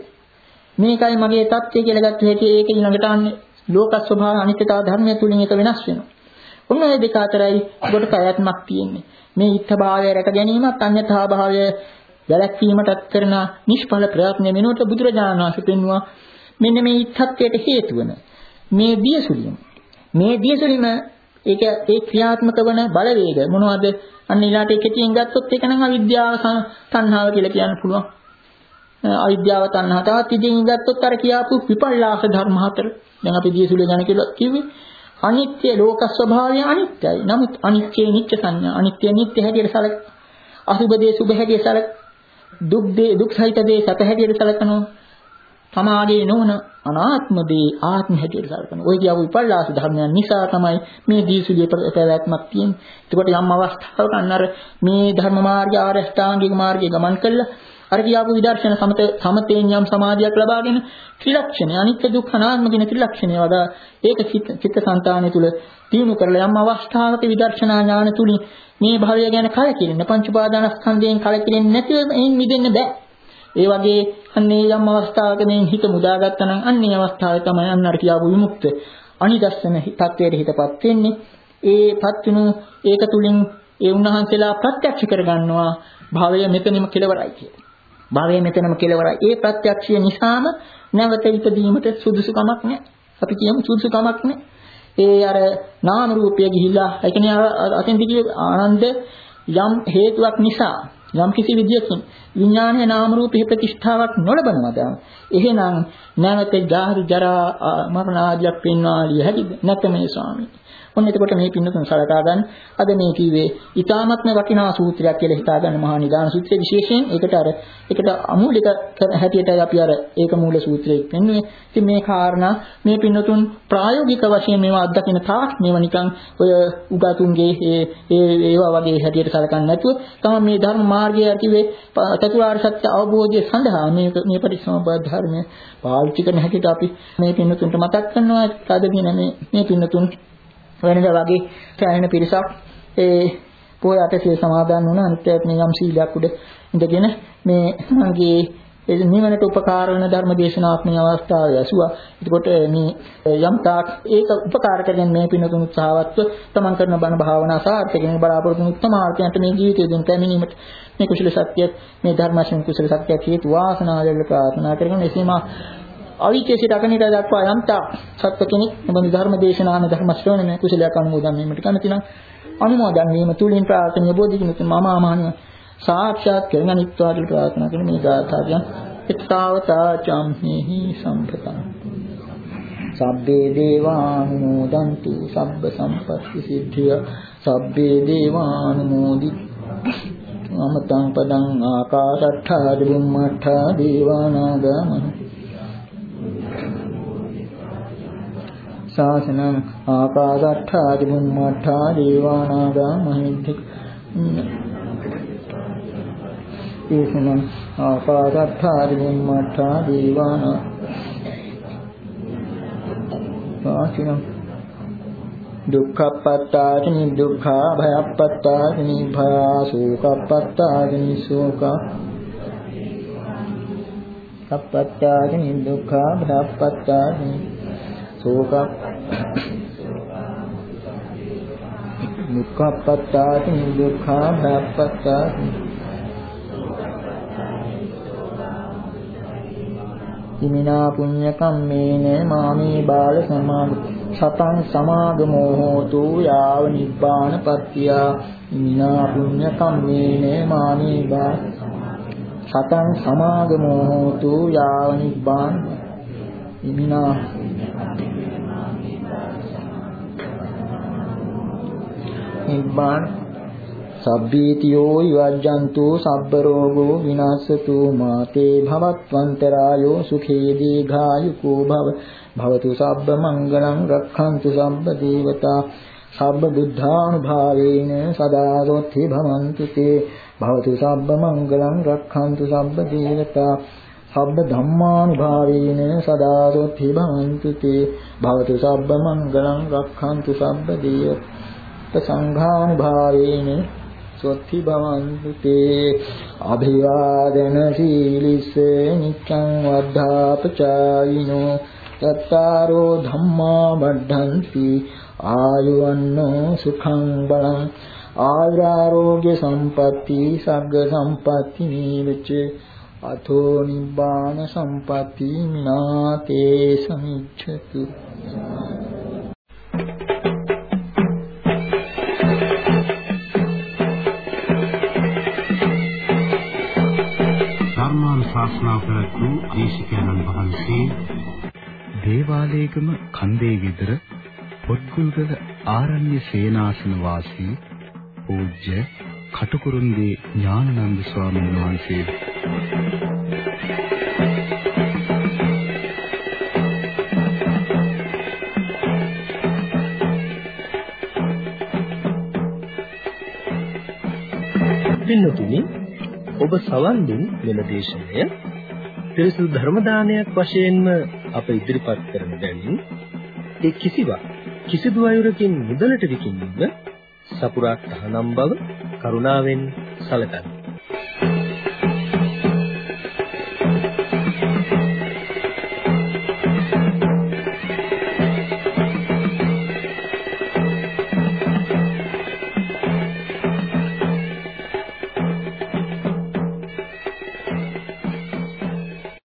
මේකයි මගේ தත්ත්වය කියලා ගත්ත හැටි ඒක ඊළඟට අන්නේ ලෝක ස්වභාව අනිත්‍යතාව ධර්මය තුලින් ඒක වෙනස් වෙනවා. ඔන්න ඔය දෙක අතරයි කොට පැවැත්මක් තියෙන්නේ. මේ ඉත්ථ භාවය රැක ගැනීමත් අඤ්ඤථා භාවය වැළැක්වීමටත් කරන නිෂ්ඵල ප්‍රයත්න වෙනුවට බුදුරජාණන් වහන්සේ පෙන්වුවා මෙන්න මේ ඉත්ථත්වයට හේතු වෙන මේ දියසුලියම මේ දියසුලියම ඒක ඒ ක්‍රියාත්මක වන බලවේග මොනවද අන්න ඊළාට එකකින් ගත්තොත් ඒක නම් අවිද්‍යාව තණ්හාව කියලා කියන්න පුළුවන්. අවිද්‍යාව තණ්හාව තවත් ඉදින් ගත්තොත් අර කියාපු විපල්ලාස ධර්ම හතර. දැන් අපි දියසුලිය ගැන කියලා කිව්වේ අනිත්‍ය ලෝක ස්වභාවය අනිත්‍යයි. නමුත් අනිත්‍යයේ නිත්‍ය සංඥා අනිත්‍ය නිත්‍ය හැටියට සැලක අසුභ දේ සුභ හැටියට සැලක දුක් දේ දුක් සහිත දේ සැප හැටියට සැලකනවා. සමාධියේ නොවන අනාත්ම දේ ආත්ම හැටියට සැලකනවා. ඔය කියව විපල්ලාස ධර්මයන් නිසා තමයි මේ දීසුලිය පැවැත්මක් තියෙන්නේ. එතකොට යම් අවස්ථාවක අන්නර මේ ධර්ම මාර්ගය ආරෂ්ඨාංගික මාර්ගය ගමන් කළා අර කියාපු විදර්ශන සමත සමතේන් යම් සමාධියක් ලබාගෙන ත්‍රිලක්ෂණය අනිත්‍ය දුක්ඛ අනාත්ම කියන ත්‍රිලක්ෂණය වඩා ඒක චිත්තසංතානය තුල තියුණු කරලා යම් අවස්ථාවක විදර්ශනා ඥාන තුලින් මේ භවය ගැන කලකිරෙන්න පංච උපාදානස්කන්ධයෙන් කලකිරෙන්නේ නැතිව එයින් මිදෙන්න බෑ. ඒ වගේ අන්නේ යම් අවස්ථාවක මේ හිත මුදාගත්තා නම් අන්නේ අවස්ථාවේ තමයි අන්න අර කියාපු විමුක්ත අනිදස්සන තත්වයට හිතපත් වෙන්නේ. ඒපත් වුණු ඒක තුලින් ඒ උන්වහන්සේලා ප්‍රත්‍යක්ෂ කරගන්නවා භවය මෙතනම කෙලවරයි කියලා. භවය මෙතනම කෙලවරයි. ඒ ප්‍රත්‍යක්ෂය නිසාම නැවත ඉදීමට සුදුසුකමක් නැහැ. අපි කියමු සුදුසුකමක් නැහැ. ඒ අර නාම රූපය ගිහිලා ඒ කියන්නේ අතෙන් දිගේ ආනන්ද යම් හේතුවක් නිසා යම් කිසි විදියකින් විඥානයේ නාම රූපේ ප්‍රතිෂ්ඨාවක් නොලබනවද? එහෙනම් නැවත ජාති ජරා මරණ ආදියක් පෙන්වාලිය හැකිද? නැත්නම් මේ ස්වාමී. ඔන්න එතකොට මේ පින්නතුන් සලකා ගන්න අද මේ කිව්වේ ඊ타මත්ම වටිනා සූත්‍රයක් කියලා හිතා ගන්න මහා නිදාන සූත්‍රයේ විශේෂයෙන් ඒකට අර ඒකට අමූලික හැටියටයි අපි අර ඒක මූල සූත්‍රයේ පෙන්වන්නේ. ඉතින් මේ කාරණා මේ පින්නතුන් ප්‍රායෝගික වශයෙන් මේවා අත්දකින්න තාක් මේවා නිකන් ඔය උගතුන්ගේ ඒ ඒ ඒවා වගේ හැටියට සලකන්නේ නැතුව තමයි මේ ධර්ම මාර්ගය කිව්වේ චතුරාර්ය සත්‍ය අවබෝධය සඳහා මේ මේ පරිසම්පාද ධර්මය පාවිච්චි කරන හැටියට අපි මේ පින්නතුන්ට මතක් කරනවා. අද දින මේ මේ පින්නතුන් වෙනදා වගේ සෑහෙන පිරිසක් ඒ පොය අටසිය සමාදන් වුණා. අනිත්‍යත් මේ යම් සීලයක් උඩ ඉඳගෙන මේ මගේ නිවනට උපකාර වෙන ධර්ම දේශනාවක් මේ අවස්ථාවේ ඇසුවා. එතකොට මේ යම් තාක් ඒක උපකාර කරගෙන මේ පිනතුන් උත්සාහවත්ව තමන් කරන බණ භාවනා සාර්ථකව බලාපොරොත්තු උත්තම ආර්ථයන්ට මේ ජීවිතය දෙන්න පැමිණීමට මේ කුසල සත්‍ය මේ ධර්මයෙන් කුසල සත්‍ය හේතු වාසනා වේල ප්‍රාර්ථනා කරගෙන එසේම අවිචේසිත අකනිට දක්වා යම්තා සත්ව කෙනෙක් මේ ධර්ම දේශනාන ධර්ම ශ්‍රවණය කුසලයක් අනුමෝදන් වීමට කැමති නම් අනුමෝදන් වීම තුලින් ප්‍රාර්ථනීය බෝධිගුණ මම ආමහණිය සාක්ෂාත් කරගෙන අනිත්වාද කියලා ප්‍රාර්ථනා කරන මේ ගාථාවෙන් එක්තාවතා චම්හිහි සම්පතං සබ්බේ දේවානුමෝදන්තු සබ්බ සම්පත්ති සිද්ධිය සබ්බේ දේවානුමෝදි අමතං පදං ආකාශට්ඨා දිවුම්මඨා දේවානාගම ශාසනං ආකාශට්ඨා දිවුම්මඨා දේවානාගම මහිද්దిక ඒසනං ආකාශට්ඨා දිවුම්මඨා දේවානා ශාසනං දුක්ඛප්පත්තානි දුක්ඛා භයප්පත්තානි භයා සෝකප්පත්තානි සෝකා කප්පත්තානි දුක්ඛා භයප්පත්තානි සෝකා දුක්ඛප්පත්තානි දුක්ඛා භයප්පත්තානි ඉමිනා පුඤ්ඤ කම්මේන මාමේ බාල සමාග සතං සමාගමෝ හෝතු යාව නිබ්බාන පත්‍තිය ඉමිනා පුඤ්ඤ කම්මේන මාමේ බාල සතං සමාගමෝ හෝතු යාව නිබ්බාන ඉමිනා නිබ්බාන සබ්බීතියෝ යවජ්ජන්තු සබ්බ රෝගෝ විනාශතු මාතේ භවත්වන්තරායෝ සුඛේ දීඝායුකෝ භව භවතු සබ්බ මංගලං රක්ඛන්තු සබ්බ දේවතා සබ්බ බුද්ධානුභාවේන සදා සොත්ති භවන්තු තේ භවතු සබ්බ මංගලං රක්ඛන්තු සබ්බ දේවතා සබ්බ ධම්මානුභාවේන සදා සොත්ති භවන්තු තේ භවතු සබ්බ මංගලං රක්ඛන්තු සබ්බ දේවතා සංඝානුභාවේන සොත්ති භවන්තු තේ අභිවාදන සීලිස්ස නිච්ඡං වද්ධාපචායිනෝ චත්තාරෝ ධම්මා වඩ්ඩන්ති ආයුවන්නෝ සුඛං බලං ආයුරාෝග්‍ය සම්පatti සග්ග සම්පatti නීවච අතෝ නිබ්බාන සම්පatti මිනාතේ සමිච්ඡතු ශාස්ත්‍රා ප්‍රතු දේශිකානන් වහන්සේ දේවාලයේගම කන්දේ විතර පොත්ගුල්ගල ආරණ්‍ය සේනාසන වාසී පූජ්‍ය කටුකුරුන්දී ඥානানন্দ ස්වාමීන් වහන්සේ පින්නතුනි ඔබ සවන් දුන් මෙල දේශනය පිරිසුදු ධර්ම දානයක් වශයෙන්ම අප ඉදිරිපත් කරන බැවින් ඒ කිසිවක් කිසිදු අයුරකින් මුදලට විකිණීම සපුරා තහනම් බව කරුණාවෙන් සැලකන්න.